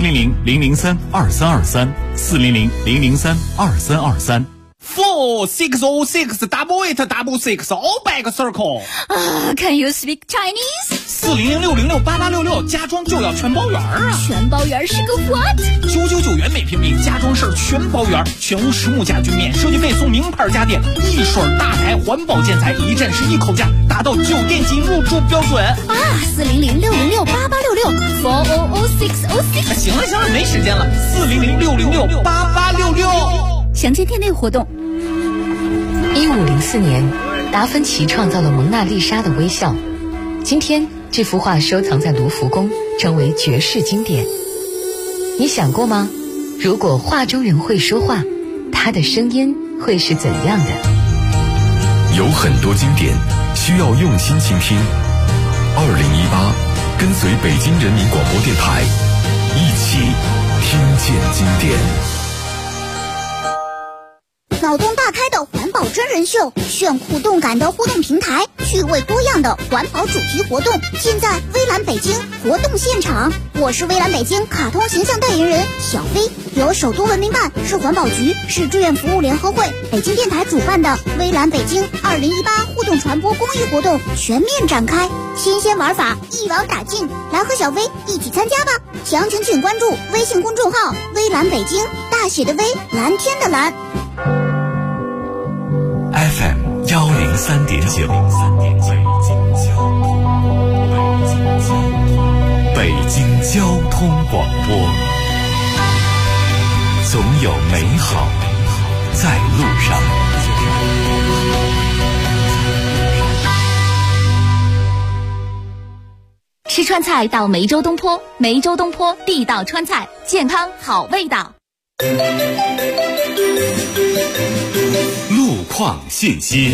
400-003-2323，400-003-2323。4-606-888-6 all back circle。
Can you speak Chinese？
400-606-8866，家装就要全包圆啊！
全包圆是个 what？
999元每平米，家装事儿全包圆，全屋实木家具免设计费送名牌家电，一水大牌环保建材，一站式一口价，达到酒店级入住标准
啊！400-606-8866，400-606。
行了，没时间了，400-606-8866。
详见店内活动。
1504年，达芬奇创造了蒙娜丽莎的微笑。今天，这幅画收藏在卢浮宫，成为绝世经典。你想过吗？如果画中人会说话，他的声音会是怎样的？
有很多经典需要用心倾听。2018，跟随北京人民广播电台，一起听见经典。
脑洞大开的环保真人秀，炫酷动感的互动平台，趣味多样的环保主题活动，尽在微蓝北京活动现场。我是微蓝北京卡通形象代言人小飞，由首都文明办、市环保局、市志愿服务联合会、北京电台主办的微蓝北京2018互动传播公益活动全面展开，新鲜玩法一网打尽，来和小飞一起参加吧！详情请关注微信公众号微蓝北京，大写的微，蓝天的蓝。
FM 103.9，北京交通广播，总有美好在路上。
吃川菜到梅州东坡，梅州东坡地道川菜，健康好味道。
路况信息。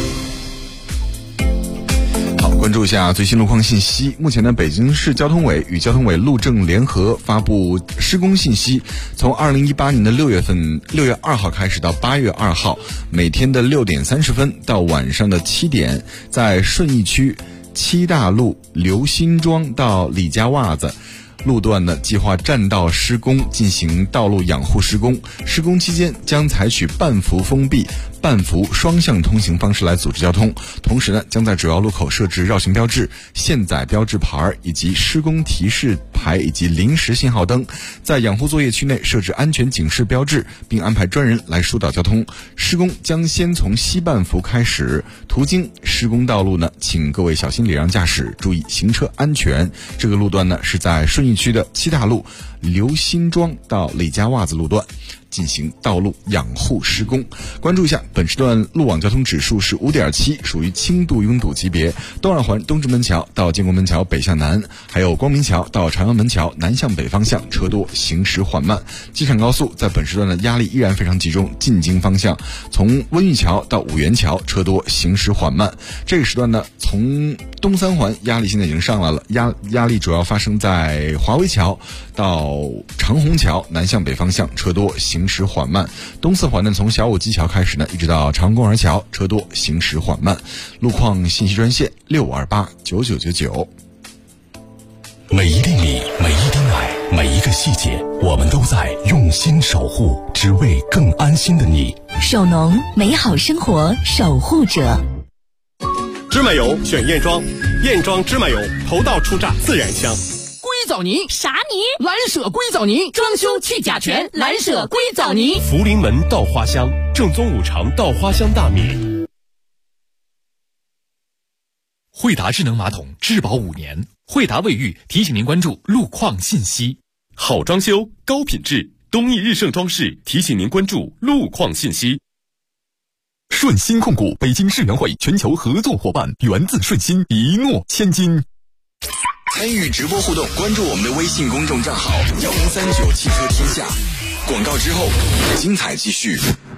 好，关注一下最新路况信息。目前呢，北京市交通委与交通委路政联合发布施工信息，从2018年的6月2号开始到8月2号，每天的6点30分到晚上的7点，在顺义区七大路刘辛庄到李家洼子路段呢，计划占道施工，进行道路养护施工。施工期间将采取半幅封闭、半幅双向通行方式来组织交通。同时呢，将在主要路口设置绕行标志、现载标志牌以及施工提示牌以及临时信号灯。在养护作业区内设置安全警示标志，并安排专人来疏导交通。施工将先从西半幅开始，途经施工道路呢，请各位小心礼让驾驶，注意行车安全。这个路段呢，是在顺义区的七大路刘辛庄到李家洼子路段。 进行道路养护施工。关注一下本时段路网交通指数是 5.7， 属于轻度拥堵级别。东二环东直门桥到建国门桥北向南，还有光明桥到朝阳门桥南向北方向车多，行驶缓慢。机场高速在本时段的压力依然非常集中，进京方向从温榆桥到五元桥车多，行驶缓慢。这个时段呢，从东三环压力现在已经上来了，压力主要发生在华威桥到长虹桥南向北方向车多，行驶缓慢。东四环呢，从小武基桥开始呢，一直到长虹公园桥车多，行驶缓慢。路况信息专线6289999。
每一粒米，每一滴奶，每一个细节，我们都在用心守护，只为更安心的你。
手农，美好生活守护者。
芝麻油选燕庄，燕庄芝麻油头道初榨，自然香。
硅藻泥啥泥？蓝舍硅藻泥，装修去甲醛，蓝舍硅藻泥。
福临门稻花香，正宗五常稻花香大米。
惠达智能马桶质保5年，惠达卫浴提醒您关注路况信息。
好装修高品质，东益日盛装饰提醒您关注路况信息。顺鑫控股北京世园会全球合作伙伴，源自顺鑫，一诺千金。
参与直播互动，关注我们的微信公众账号1039汽车天下。广告之后，精彩继续。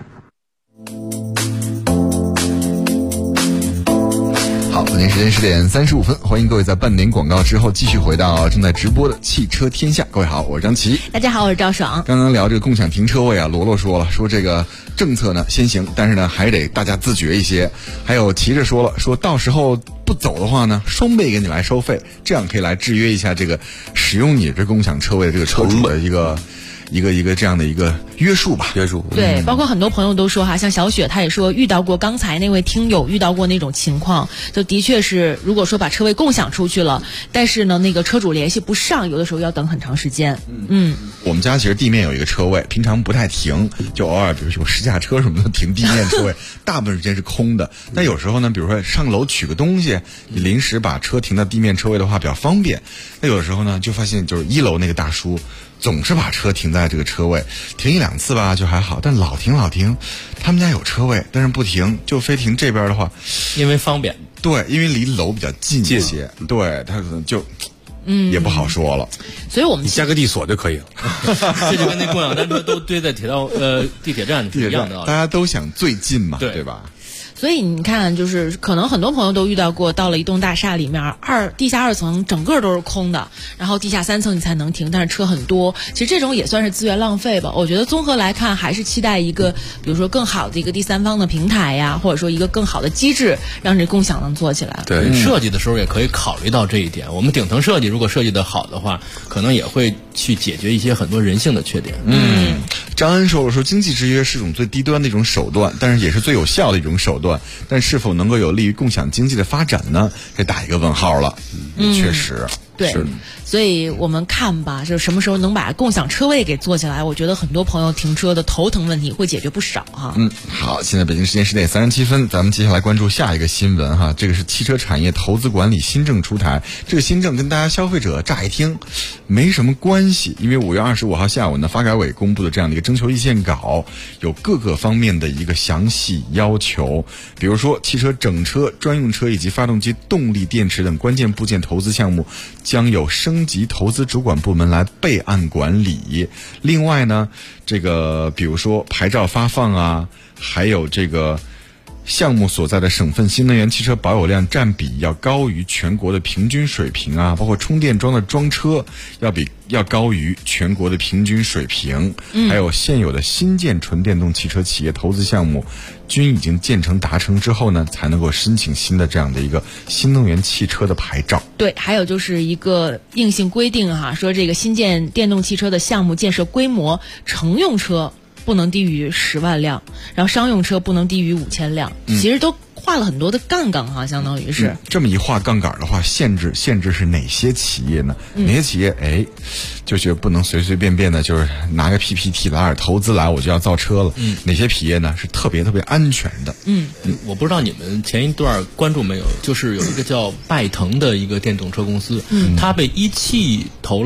好，北京时间10点35分，欢迎各位在半点广告之后继续回到正在直播的汽车天下。各位好，我是张琪。
大家好，我是赵爽。
刚刚聊这个共享停车位啊，罗罗说了，说这个政策呢先行，但是呢还得大家自觉一些。还有骑着说了，说到时候不走的话呢，双倍给你来收费，这样可以来制约一下这个使用你这共享车位的这个车主的一个这样的一个约束吧，
对，包括很多朋友都说哈，像小雪她也说遇到过刚才那位听友遇到过那种情况，就的确是如果说把车位共享出去了，但是呢那个车主联系不上，有的时候要等很长时间。
我们家其实地面有一个车位，平常不太停，就偶尔比如有试驾车什么的停地面车位，大部分时间是空的。但有时候呢，比如说上楼取个东西，你临时把车停到地面车位的话比较方便。那有的时候呢，就发现就是1楼那个大叔总是把车停在这个车位，停1-2次吧就还好，但老停，他们家有车位，但是不停，就非停这边的话，
因为方便，
对，因为离楼比较近一些，对，他可能就也不好说了。
所以我们
你加个地锁就可以了。
这就跟那共享单车都堆在地铁站是一样的，
大家都想最近嘛，对吧？
所以你看，就是可能很多朋友都遇到过，到了一栋大厦里面，地下2层整个都是空的，然后地下3层你才能停，但是车很多。其实这种也算是资源浪费吧。我觉得综合来看，还是期待一个，比如说更好的一个第三方的平台呀，或者说一个更好的机制，让这共享能做起来。
对，设计的时候也可以考虑到这一点。我们顶层设计如果设计的好的话，可能也会去解决一些很多人性的缺点。
张恩说经济制约是一种最低端的一种手段，但是也是最有效的一种手段。但是否能够有利于共享经济的发展呢？这打一个问号了。确实，
对，所以我们看吧，就是什么时候能把共享车位给做起来，我觉得很多朋友停车的头疼问题会解决不少哈。
好，现在北京时间10点37分，咱们接下来关注下一个新闻哈。这个是汽车产业投资管理新政出台，这个新政跟大家消费者乍一听没什么关系，因为5月25号下午呢，发改委公布的这样的一个征求意见稿，有各个方面的一个详细要求，比如说汽车整车、专用车以及发动机动力电池等关键部件投资项目将有升级投资主管部门来备案管理。另外呢，这个比如说牌照发放啊，还有这个项目所在的省份新能源汽车保有量占比要高于全国的平均水平啊，包括充电桩的装车要高于全国的平均水平，还有现有的新建纯电动汽车企业投资项目均已经建成达成之后呢，才能够申请新的这样的一个新能源汽车的牌照。
对，还有就是一个硬性规定哈，说这个新建电动汽车的项目建设规模，乘用车不能低于10万辆，然后商用车不能低于5000辆，其实都画了很多的杠杠哈，相当于是
这么一画杠杆的话，限制是哪些企业呢？哪些企业就觉得不能随随便便的，就是拿个 PPT 来点投资来我就要造车了。哪些企业呢是特别安全的？
我不知道你们前一段关注没有，就是有一个叫拜腾的一个电动车公司，它被一汽投了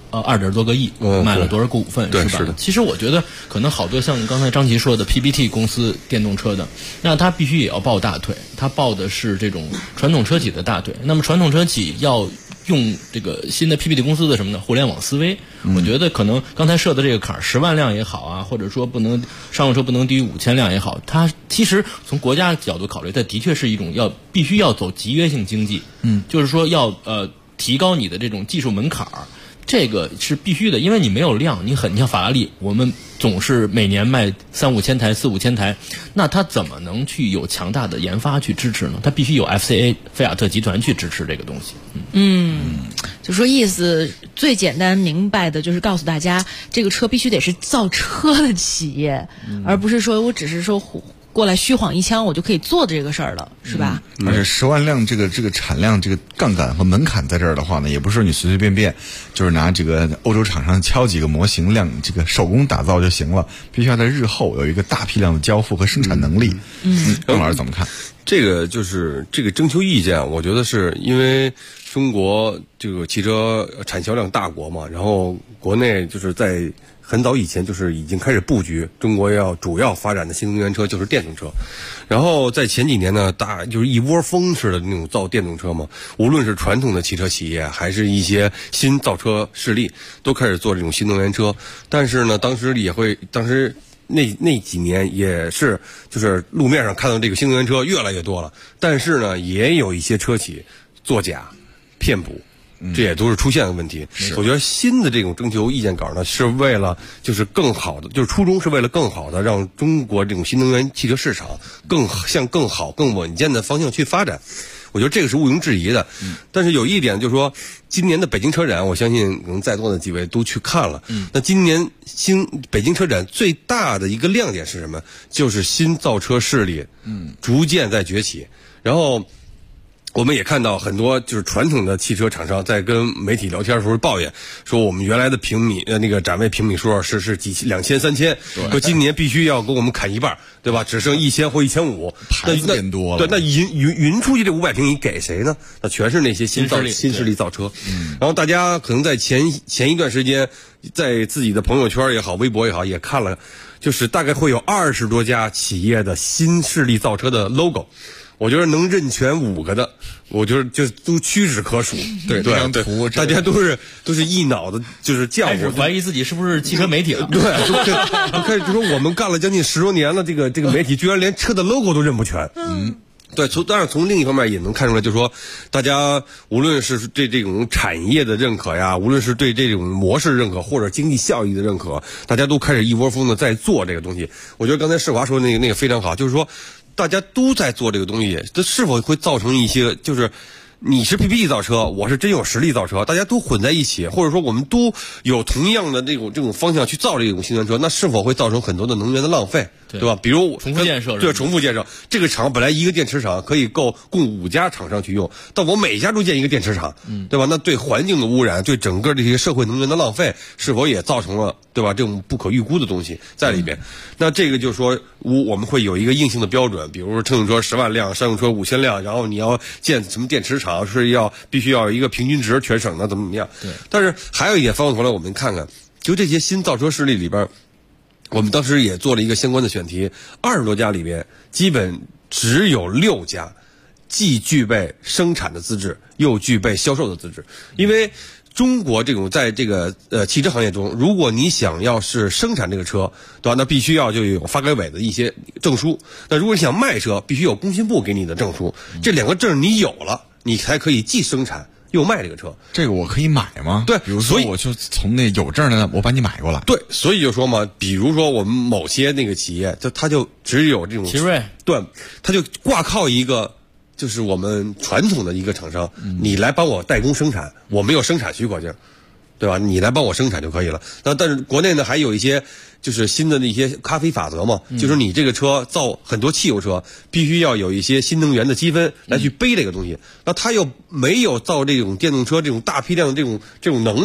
2点多个亿，买了多少股份，是吧？
是的。
其实我觉得可能好多像刚才张琪说的 PBT 公司电动车的，那他必须也要抱大腿，他抱的是这种传统车企的大腿。那么传统车企要用这个新的 PBT 公司的什么呢？互联网思维。我觉得可能刚才设的这个坎儿10万辆也好啊，或者说商用车不能低于5000辆也好，它其实从国家角度考虑，它的确是一种必须要走集约性经济。就是说要提高你的这种技术门槛儿。这个是必须的，因为你没有量，你像法拉利，我们总是每年卖3-5千台、4-5千台，那它怎么能去有强大的研发去支持呢？它必须有 FCA 菲亚特集团去支持这个东西。
就说意思最简单明白的就是告诉大家，这个车必须得是造车的企业，而不是说我只是说过来虚晃一枪我就可以做这个事儿了，是吧？
而且10万辆这个产量这个杠杆和门槛在这儿的话呢，也不是你随随便便就是拿这个欧洲厂商敲几个模型这个手工打造就行了，必须要在日后有一个大批量的交付和生产能力。邓老师怎么看？
这个就是这个征求意见，我觉得是因为中国这个汽车产销量大国嘛，然后国内就是在很早以前就是已经开始布局，中国主要发展的新能源车就是电动车。然后在前几年呢，就是一窝蜂似的那种造电动车嘛，无论是传统的汽车企业还是一些新造车势力都开始做这种新能源车。但是呢，当时那几年也是就是路面上看到这个新能源车越来越多了，但是呢也有一些车企作假骗补，这也都是出现的问题。我觉得新的这种征求意见稿呢，是为了就是更好的，就是初衷是为了更好的让中国这种新能源汽车市场向更好更稳健的方向去发展。我觉得这个是毋庸置疑的。但是有一点就是说，今年的北京车展，我相信可能在座的几位都去看了。那今年北京车展最大的一个亮点是什么？就是新造车势力逐渐在崛起。然后我们也看到很多就是传统的汽车厂商在跟媒体聊天的时候抱怨说，我们原来的那个展位平米数是2000、3000，说今年必须要给我们砍一半，对吧？只剩1000或1500，
牌子变多了。
对，那匀出去这500平，你给谁呢？那全是那些新势力造车。然后大家可能在前一段时间，在自己的朋友圈也好、微博也好，也看了，就是大概会有20多家企业的新势力造车的 logo。我觉得能认全5个的，我觉得就都屈指可数。对，大家都是一脑子就是浆糊，
开始怀疑自己是不是汽车媒体了。
对，都开始就说我们干了将近10多年了，这个媒体居然连车的 logo 都认不全。对，当然从另一方面也能看出来，就是说大家无论是对这种产业的认可呀，无论是对这种模式认可或者经济效益的认可，大家都开始一窝蜂的在做这个东西。我觉得刚才世华说的那个非常好，就是说大家都在做这个东西，这是否会造成一些就是你是 PPT 造车，我是真有实力造车，大家都混在一起，或者说我们都有同样的这种方向去造这种新能源车，那是否会造成很多的能源的浪费，对吧？比如
重复建设，
对，重复建设，这个厂本来一个电池厂可以供5家厂商去用，但我每家都建一个电池厂，对吧？那对环境的污染，对整个这些社会能源的浪费，是否也造成了，对吧？这种不可预估的东西在里边。那这个就是说，我们会有一个硬性的标准，比如说乘用车10万辆，商用车5000辆，然后你要建什么电池厂，必须要有一个平均值，全省的怎么样？对。但是还有一点，翻过头来我们看看，就这些新造车势力里边，我们当时也做了一个相关的选题，20多家里边，基本只有6家既具备生产的资质，又具备销售的资质。因为中国这种在这个汽车行业中，如果你想要是生产这个车，对吧？那必须要就有发改委的一些证书。那如果你想卖车，必须有工信部给你的证书。这2个证你有了，你才可以既生产又卖这个车。
这个我可以买吗？
对，
比如说我就从那有证的，我把你买过来。
对，所以就说嘛，比如说我们某些那个企业，它就只有这种
奇瑞，
对，它就挂靠一个就是我们传统的一个厂商，你来帮我代工生产，我没有生产许可证，对吧？你来帮我生产就可以了。但是国内呢还有一些就是新的那些咖啡法则嘛，就是你这个车造很多汽油车，必须要有一些新能源的积分来去背这个东西。那他又没有造这种电动车这种大批量的这种能力，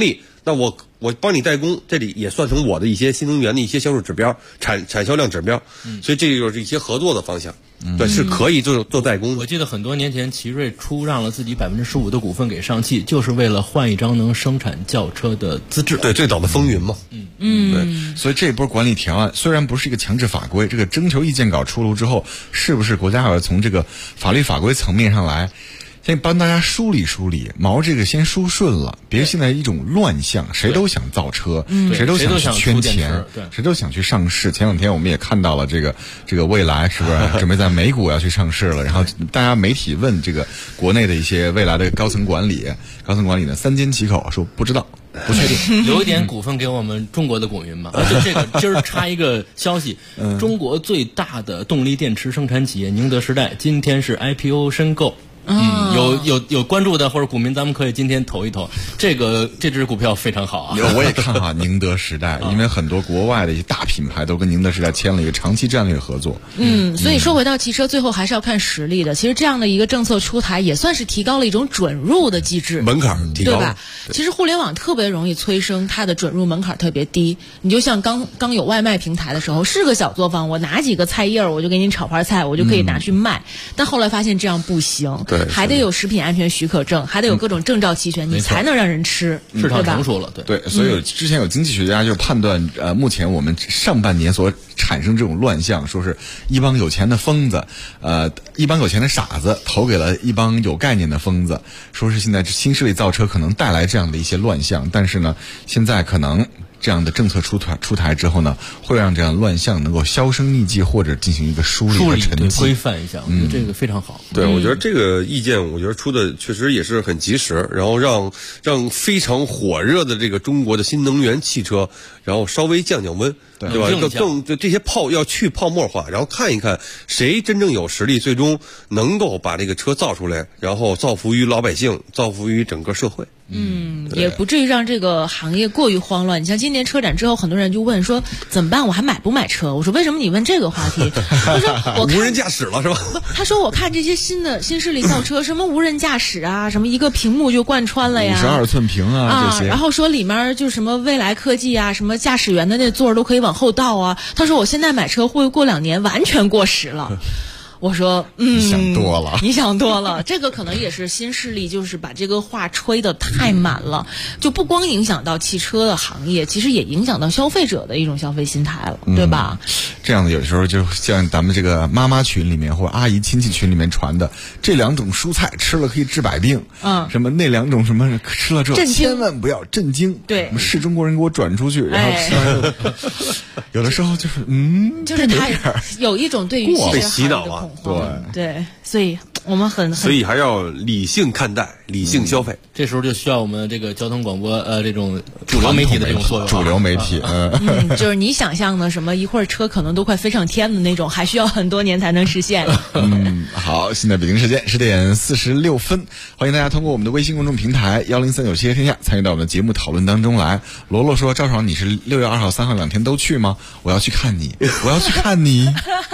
那我帮你代工，这里也算成我的一些新能源的一些销售指标、产销量指标，所以这就是一些合作的方向。对，是可以做代工的。
我记得很多年前，奇瑞出让了自己15%的股份给上汽，就是为了换一张能生产轿车的资质。
对，最早的风云嘛。
对，所以这一波管理条案虽然不是一个强制法规，这个征求意见稿出炉之后，是不是国家要从这个法律法规层面上来？先帮大家梳理梳理，毛这个先梳顺了，别现在一种乱象，谁都想造车，谁都想去圈钱，谁都想去上市。前两天我们也看到了这个蔚来是不是准备在美股要去上市了？然后大家媒体问这个国内的一些蔚来的高层管理呢三缄其口说不知道。不确定，
留一点股份给我们中国的股民吧。就这个，今儿插一个消息，中国最大的动力电池生产企业宁德时代今天是 IPO 申购。有关注的或者股民，咱们可以今天投一投。这只股票非常好啊！
我也看好宁德时代，因为很多国外的一些大品牌都跟宁德时代签了一个长期战略合作。
所以说回到汽车，最后还是要看实力的。其实这样的一个政策出台，也算是提高了一种准入的机制，
门槛提高了，
对吧？其实互联网特别容易催生它的准入门槛特别低。你就像刚有外卖平台的时候，是个小作坊，我拿几个菜叶我就给你炒盘菜，我就可以拿去卖。但后来发现这样不行。还得有食品安全许可证，还得有各种证照齐全，你才能让人吃，
市场成熟了。
对，所以之前有经济学家就判断，目前我们上半年所产生这种乱象，说是一帮有钱的疯子，一帮有钱的傻子投给了一帮有概念的疯子，说是现在新势力造车可能带来这样的一些乱象，但是呢，现在可能这样的政策出台之后呢，会让这样乱象能够销声匿迹，或者进行一个梳理和沉寂、
规范一下。我觉得这个非常好。
对，我觉得这个意见，我觉得出的确实也是很及时，然后让非常火热的这个中国的新能源汽车，然后稍微降温，对吧？就这些要去泡沫化，然后看一看谁真正有实力，最终能够把这个车造出来，然后造福于老百姓，造福于整个社会。
也不至于让这个行业过于慌乱。你像今年车展之后，很多人就问说怎么办？我还买不买车？我说为什么你问这个话题？他说我
无人驾驶了是吧？
他说我看这些新势力造车，什么无人驾驶啊，什么一个屏幕就贯穿了呀
，52寸屏啊这些，
然后说里面就什么未来科技啊，什么驾驶员的那座都可以往后倒啊。他说我现在买车会过2年完全过时了。我说，
你想多了，
这个可能也是新势力，就是把这个话吹得太满了，就不光影响到汽车的行业，其实也影响到消费者的一种消费心态了，对吧？
这样的有时候就像咱们这个妈妈群里面或者阿姨亲戚群里面传的，这2种蔬菜吃了可以治百病，
什
么那2种什么吃了之后千万不要震惊，
对，
是中国人给我转出去，然后吃完有的时候就是
就是他有一种对于
被洗脑啊。
对，所以我们
所以还要理性看待，理性消费。
这时候就需要我们这个交通广播这种主流媒体的这种作用。
主流媒体，
就是你想象的什么一会儿车可能都快飞上天的那种，还需要很多年才能实现。
好，现在北京时间10点46分，欢迎大家通过我们的微信公众平台10397天下参与到我们的节目讨论当中来。罗罗说：“赵爽，你是6月2号、3号2天都去吗？我要去看你，我要去看你。”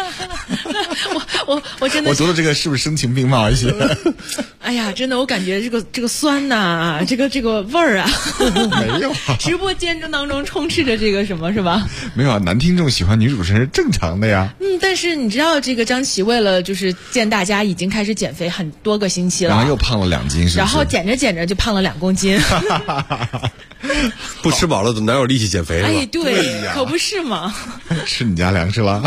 我真的，
我读的这个是不是声情并茂一些？
哎呀，真的，我感觉这个酸呐，这个味儿啊，
没有啊。
直播间当中充斥着这个什么是吧？
没有啊，男听众喜欢女主持人是正常的呀。
但是你知道这个张琪为了就是见大家，已经开始减肥很多个星期了，
然后又胖了2斤，是不是？
然后减着就胖了2公斤。
不吃饱了哪有力气减肥？
哎，对，可不是嘛。
吃你家粮食了。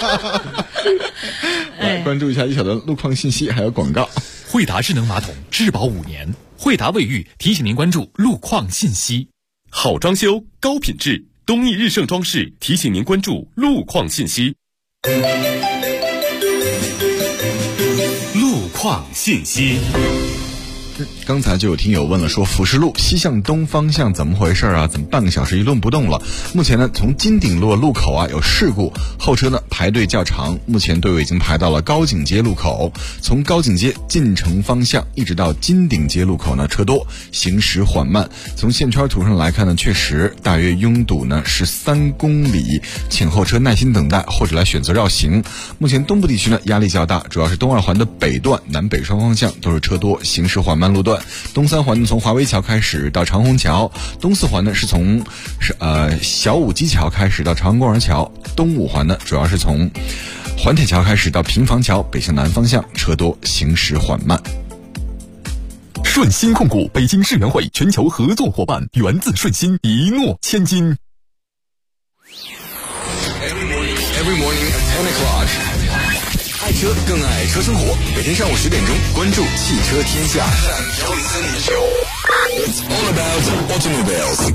来关注一下一小段路况信息，还有广告。
惠达智能马桶质保5年，惠达卫浴提醒您关注路况信息。
好装修，高品质，东义日盛装饰提醒您关注路况信息。路况信息。
刚才就有听友问了，说辅石路西向东方向怎么回事啊？怎么半个小时一论不动了？目前呢，从金鼎路路口有事故，后车呢排队较长，目前队伍已经排到了高景街路口。从高景街进城方向一直到金鼎街路口呢，车多，行驶缓慢。从线圈图上来看呢，确实大约拥堵呢是3公里，请后车耐心等待，或者来选择绕行。目前东部地区呢压力较大，主要是东2环的北段南北双方向都是车多，行驶缓慢。 南路段。东三环从华威桥开始到长虹桥，东四环呢是从小武基桥开始到朝阳公园桥，东五环呢主要是从环铁桥开始到平房桥，北向南方向车多，行驶缓慢。
顺鑫控股北京世园会全球合作伙伴，源自顺鑫，一诺千金。
Every morning at 10 o'clock， 爱车更爱车生活。每天上午10点钟，关注汽车天下。It's all about automobiles。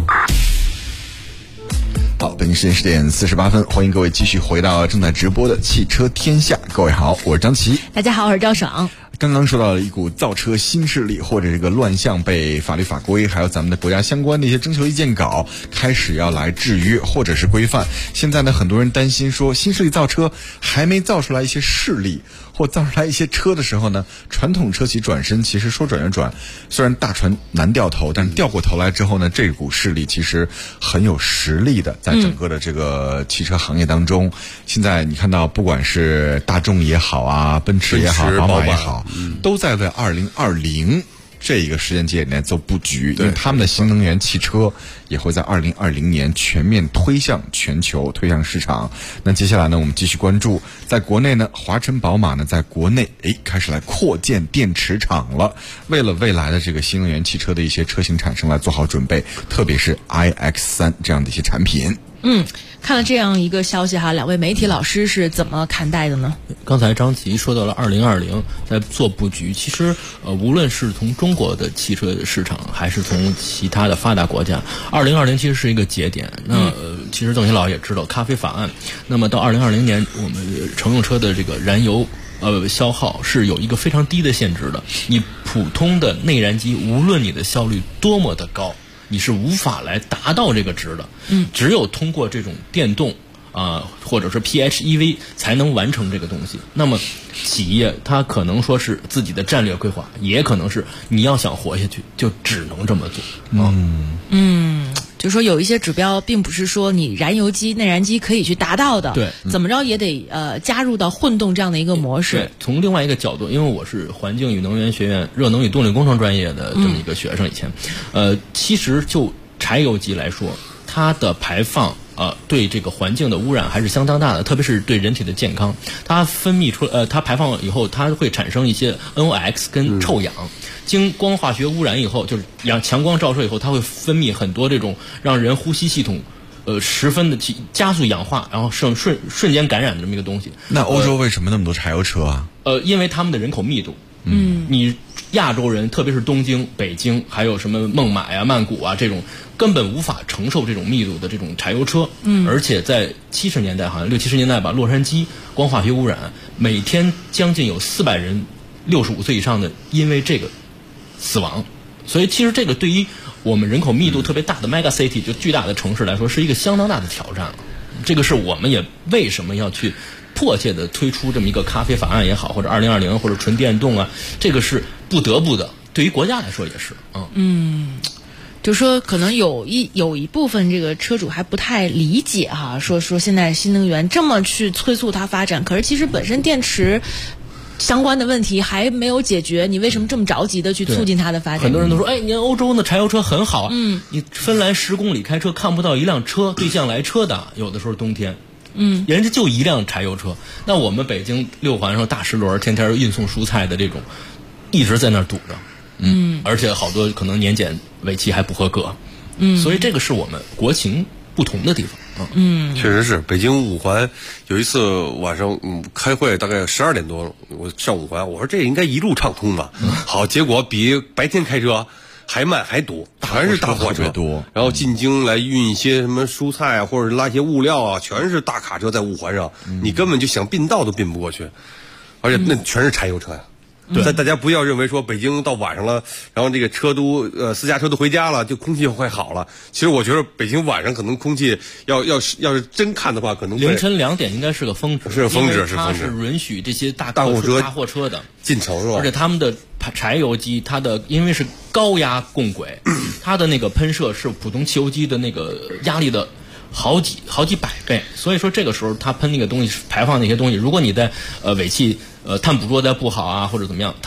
好，北京时间10点48分，欢迎各位继续回到正在直播的汽车天下。各位好，我是张琪。
大家好，我是赵爽。
刚刚说到了一股造车新势力或者这个乱象被法律法规还有咱们的国家相关的一些征求意见稿开始要来制约或者是规范。现在呢，很多人担心说新势力造车还没造出来一些势力或造出来一些车的时候呢，传统车企转身其实说转就转，虽然大船难掉头，但是掉过头来之后呢，这股势力其实很有实力的，在整个的这个汽车行业当中。现在你看到不管是大众也好啊，奔驰也好，宝马也好，都在为2020这一个时间节点做布局，因为他们的新能源汽车也会在2020年全面推向全球，推向市场。那接下来呢，我们继续关注，在国内呢，华晨宝马呢，在国内开始来扩建电池厂了，为了未来的这个新能源汽车的一些车型产生来做好准备，特别是 iX3 这样的一些产品。
看了这样一个消息哈，两位媒体老师是怎么看待的呢？
刚才张琪说到了2020在做布局，其实无论是从中国的汽车市场，还是从其他的发达国家，2020其实是一个节点。那其实邓新老也知道咖啡法案，那么到2020年，我们乘用车的这个燃油消耗是有一个非常低的限制的。你普通的内燃机，无论你的效率多么的高，你是无法来达到这个值的。只有通过这种电动或者是 PHEV 才能完成这个东西。那么企业它可能说是自己的战略规划，也可能是你要想活下去就只能这么做。
就说有一些指标并不是说你燃油机、内燃机可以去达到的，
对，
怎么着也得加入到混动这样的一个模式。
对，从另外一个角度，因为我是环境与能源学院热能与动力工程专业的这么一个学生，以前，其实就柴油机来说，它的排放对这个环境的污染还是相当大的，特别是对人体的健康。它分泌出它排放以后，它会产生一些 NOx 跟臭氧。经光化学污染以后，就是强光照射以后，它会分泌很多这种让人呼吸系统十分的加速氧化，然后瞬间感染的这么一个东西。
那欧洲为什么那么多柴油车啊？
因为他们的人口密度。你亚洲人，特别是东京、北京，还有什么孟买啊、曼谷啊这种，根本无法承受这种密度的这种柴油车。而且在70年代，好像60、70年代吧，洛杉矶光化学污染，每天将近有400人65岁以上的因为这个死亡。所以其实这个对于我们人口密度特别大的 mega city 就巨大的城市来说，是一个相当大的挑战了。这个是我们也为什么要去迫切的推出这么一个咖啡法案也好，或者2020或者纯电动啊，这个是不得不的，对于国家来说也是。
就说可能有一部分这个车主还不太理解哈，说现在新能源这么去催促它发展，可是其实本身电池相关的问题还没有解决，你为什么这么着急的去促进它的发展？
很多人都说，你看欧洲的柴油车很好啊，你芬兰10公里开车看不到一辆车对向来车的，有的时候冬天。人家就一辆柴油车，那我们北京6环上大10轮天天运送蔬菜的这种，一直在那儿堵着，而且好多可能年检尾气还不合格，所以这个是我们国情不同的地方。
确实是。北京5环有一次晚上开会，大概12点多，我上5环，我说这应该一路畅通嘛。好，结果比白天开车还慢还堵，全是大货车
多，
然后进京来运一些什么蔬菜啊，或者拉一些物料啊，全是大卡车在5环上，你根本就想并道都并不过去，而且那全是柴油车呀。大家不要认为说北京到晚上了，然后这个车都私家车都回家了，就空气快好了。其实我觉得北京晚上可能空气要是真看的话，可能
凌晨2点应该是个峰值，
是峰值，
它是允许这些大货车的
进城是吧？
而且他们的柴油机，它的因为是高压共轨，它的那个喷射是普通汽油机的那个压力的好几百倍，所以说这个时候它喷那个东西排放那些东西，如果你在尾气碳捕捉的不好啊或者怎么样，它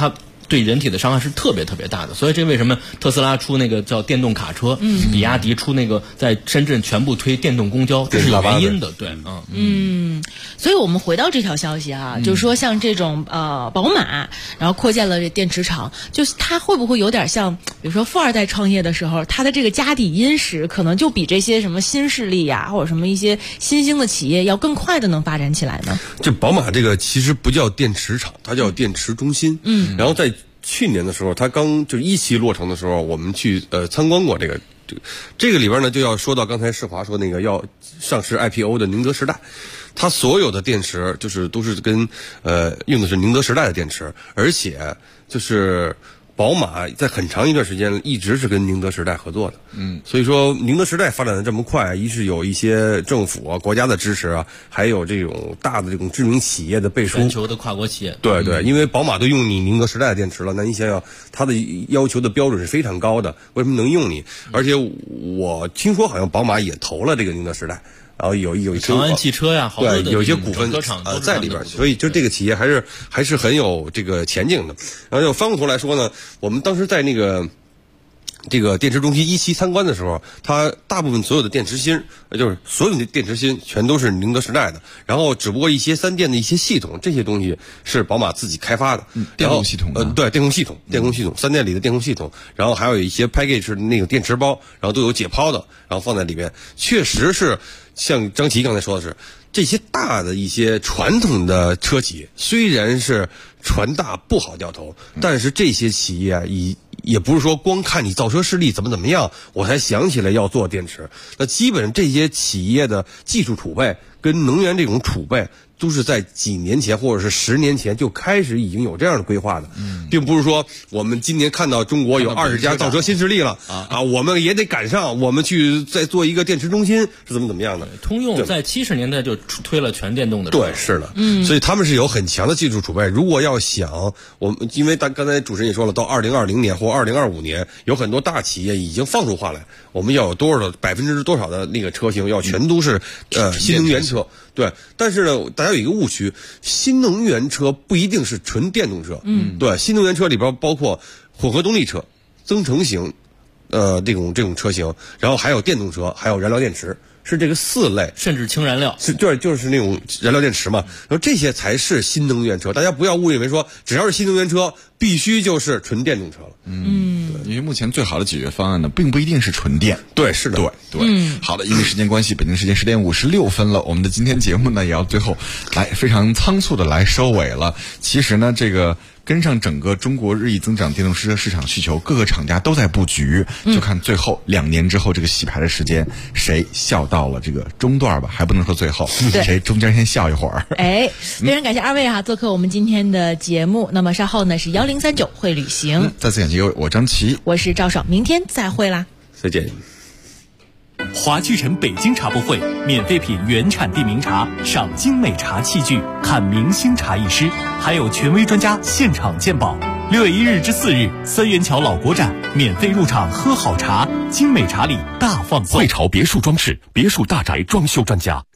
对人体的伤害是特别特别大的。所以这为什么特斯拉出那个叫电动卡车，比亚迪出那个在深圳全部推电动公交，这是有原因的。对，
所以我们回到这条消息哈，就是说像这种宝马，然后扩建了这电池厂，就是它会不会有点像，比如说富二代创业的时候，它的这个家底殷实，可能就比这些什么新势力呀，或者什么一些新兴的企业要更快的能发展起来呢？
这宝马这个其实不叫电池厂，它叫电池中心。然后在去年的时候，它刚就1期落成的时候，我们去参观过这个里边呢，就要说到刚才世华说那个要上市 IPO 的宁德时代。它所有的电池都是跟用的是宁德时代的电池，而且就是宝马在很长一段时间一直是跟宁德时代合作的。所以说宁德时代发展的这么快，一是有一些政府啊、国家的支持啊，还有这种大的这种知名企业的背书，
全球的跨国企业。
对，因为宝马都用你宁德时代的电池了，那你想想它的要求的标准是非常高的，为什么能用你？而且我听说好像宝马也投了这个宁德时代。然后有一
长安汽车呀，好多的
对，有一些股份在里边，所以就这个企业还是很有这个前景的。然后翻过头来说呢，我们当时在这个电池中心1期参观的时候，它大部分所有的电池芯，就是所有的电池芯全都是宁德时代的，然后只不过一些三电的一些系统，这些东西是宝马自己开发的。
电控系统
对，电控系统，三电里的电控系统，然后还有一些 package 那个电池包，然后都有解剖的，然后放在里边，确实是像张琪刚才说的是，这些大的一些传统的车企虽然是船大不好掉头，但是这些企业也不是说光看你造车势力怎么样，我才想起来要做电池。那基本上这些企业的技术储备跟能源这种储备，都是在几年前或者是10年前就开始已经有这样的规划的，并不是说我们今年看到中国有20家造车新势力了我们也得赶上，我们去再做一个电池中心是怎么样的。
通用在70年代就推了全电动的车。
对，是的，所以他们是有很强的技术储备。如果要想我们，因为刚才主持人也说了，到2020年或2025年，有很多大企业已经放出话来，我们要有多少的那个车型要全都是新能源车。对，但是呢，大家有一个误区，新能源车不一定是纯电动车。对，新能源车里边包括混合动力车、增程型，这种车型，然后还有电动车，还有燃料电池，是这个4类，
甚至氢燃料。
对，就是那种燃料电池嘛。然后这些才是新能源车，大家不要误以为说只要是新能源车必须就是纯电动车了。
因为目前最好的解决方案呢，并不一定是纯电。
对，是的，
对。好的，因为时间关系，北京时间10点56分了，我们的今天节目呢也要最后非常仓促的来收尾了。其实呢，这个跟上整个中国日益增长电动车市场需求，各个厂家都在布局，就看最后2年之后这个洗牌的时间，谁笑到了这个中段吧，还不能说最后，谁中间先笑一会儿。
非常感谢2位做客我们今天的节目。那么稍后呢是1039会旅行。
再次感谢各位，我张琪，
我是赵爽，明天再会啦，
再见。
华聚城北京茶博会，免费品原产地名茶，赏精美茶器具，看明星茶艺师，还有权威专家现场鉴宝。6月1日至4日，三元桥老国展，免费入场喝好茶，精美茶礼大放送。
汇潮别墅装饰，别墅大宅装修专家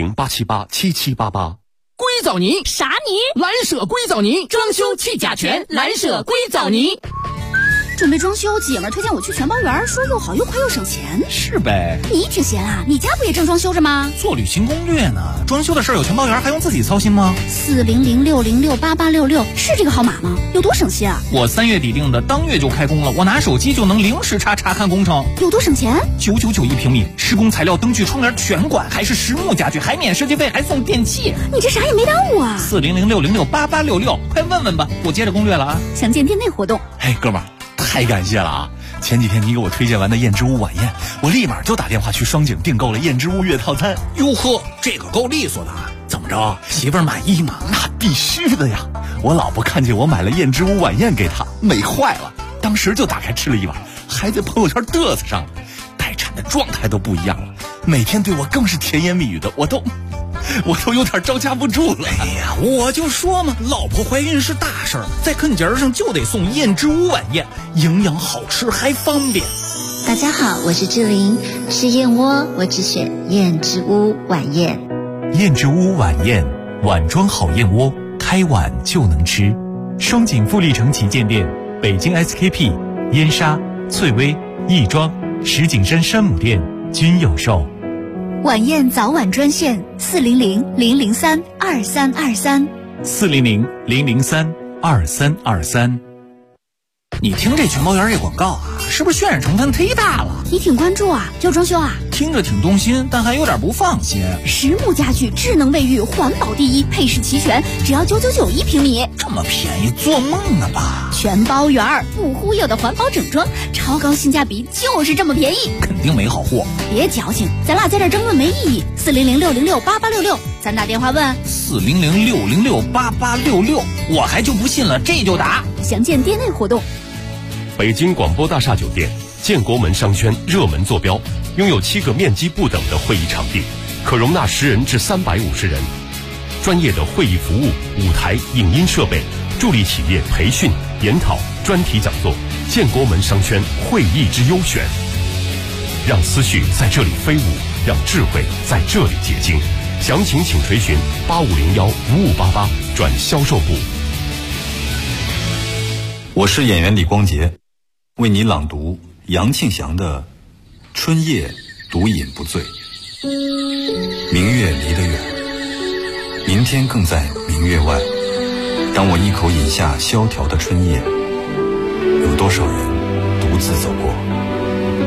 ，400-878-7788。
硅藻泥
啥泥？
蓝舍硅藻泥，装修去甲醛，蓝舍硅藻泥。
准备装修，姐们儿推荐我去全包园，说又好又快又省钱。
是呗，
你挺闲啊，你家不也正装修着吗？
做旅行攻略呢，装修的事儿有全包园，还用自己操心吗
？400-606-8866是这个号码吗？有多省心啊？
我3月底定的，当月就开工了，我拿手机就能零时查看工程，
有多省钱
？999一平米，施工材料、灯具、窗帘全管，还是实木家具，还免设计费，还送电器。
你这啥也没耽误啊
！400-606-8866，快问问吧，我接着攻略了啊！
详见店内活动。
嘿，哥们儿。太感谢了啊！前几天你给我推荐完的燕之屋晚宴，我立马就打电话去双井订购了燕之屋月套餐。哟呵，这个够利索的，怎么着？媳妇儿满意吗？那必须的呀！我老婆看见我买了燕之屋晚宴给她，美坏了，当时就打开吃了一碗，还在朋友圈嘚瑟上了，待产的状态都不一样了，每天对我更是甜言蜜语的，我都有点招架不住了。哎呀，我就说嘛，老婆怀孕是大事儿，在啃节上就得送燕之屋晚宴，营养好吃还方便。
大家好，我是志玲，吃燕窝我只选燕之屋晚宴。
燕之屋晚宴，碗装好燕窝，开碗就能吃。 双井富力城旗舰店、北京 SKP、燕莎、翠微、亦庄、石景山山姆店均有售。
晚宴早晚专线400-003-2323。
400-003-2323。
你听这全包园这广告啊，是不是渲染成分忒大了？
你挺关注啊，要装修啊？
听着挺动心，但还有点不放心。
实木家具，智能卫浴，环保第一，配饰齐全，只要999一平米。
这么便宜，做梦呢吧？
全包园不忽悠的环保整装，超高性价比，就是这么便宜。
肯定没好货。
别矫情，咱俩在这争论没意义。400-606-8866，咱打电话问。
400-606-8866，我还就不信了，这就打。
详见店内活动。
北京广播大厦酒店建国门商圈热门坐标，拥有7个面积不等的会议场地，可容纳10人至350人。专业的会议服务、舞台、影音设备，助力企业培训、研讨、专题讲座。建国门商圈会议之优选，让思绪在这里飞舞，让智慧在这里结晶。详情请垂询8501-5588转销售部。
我是演员李光洁，为你朗读杨庆祥的《春夜独饮不醉》。明月离得远，明天更在明月外。当我一口饮下萧条的春夜，有多少人独自走过？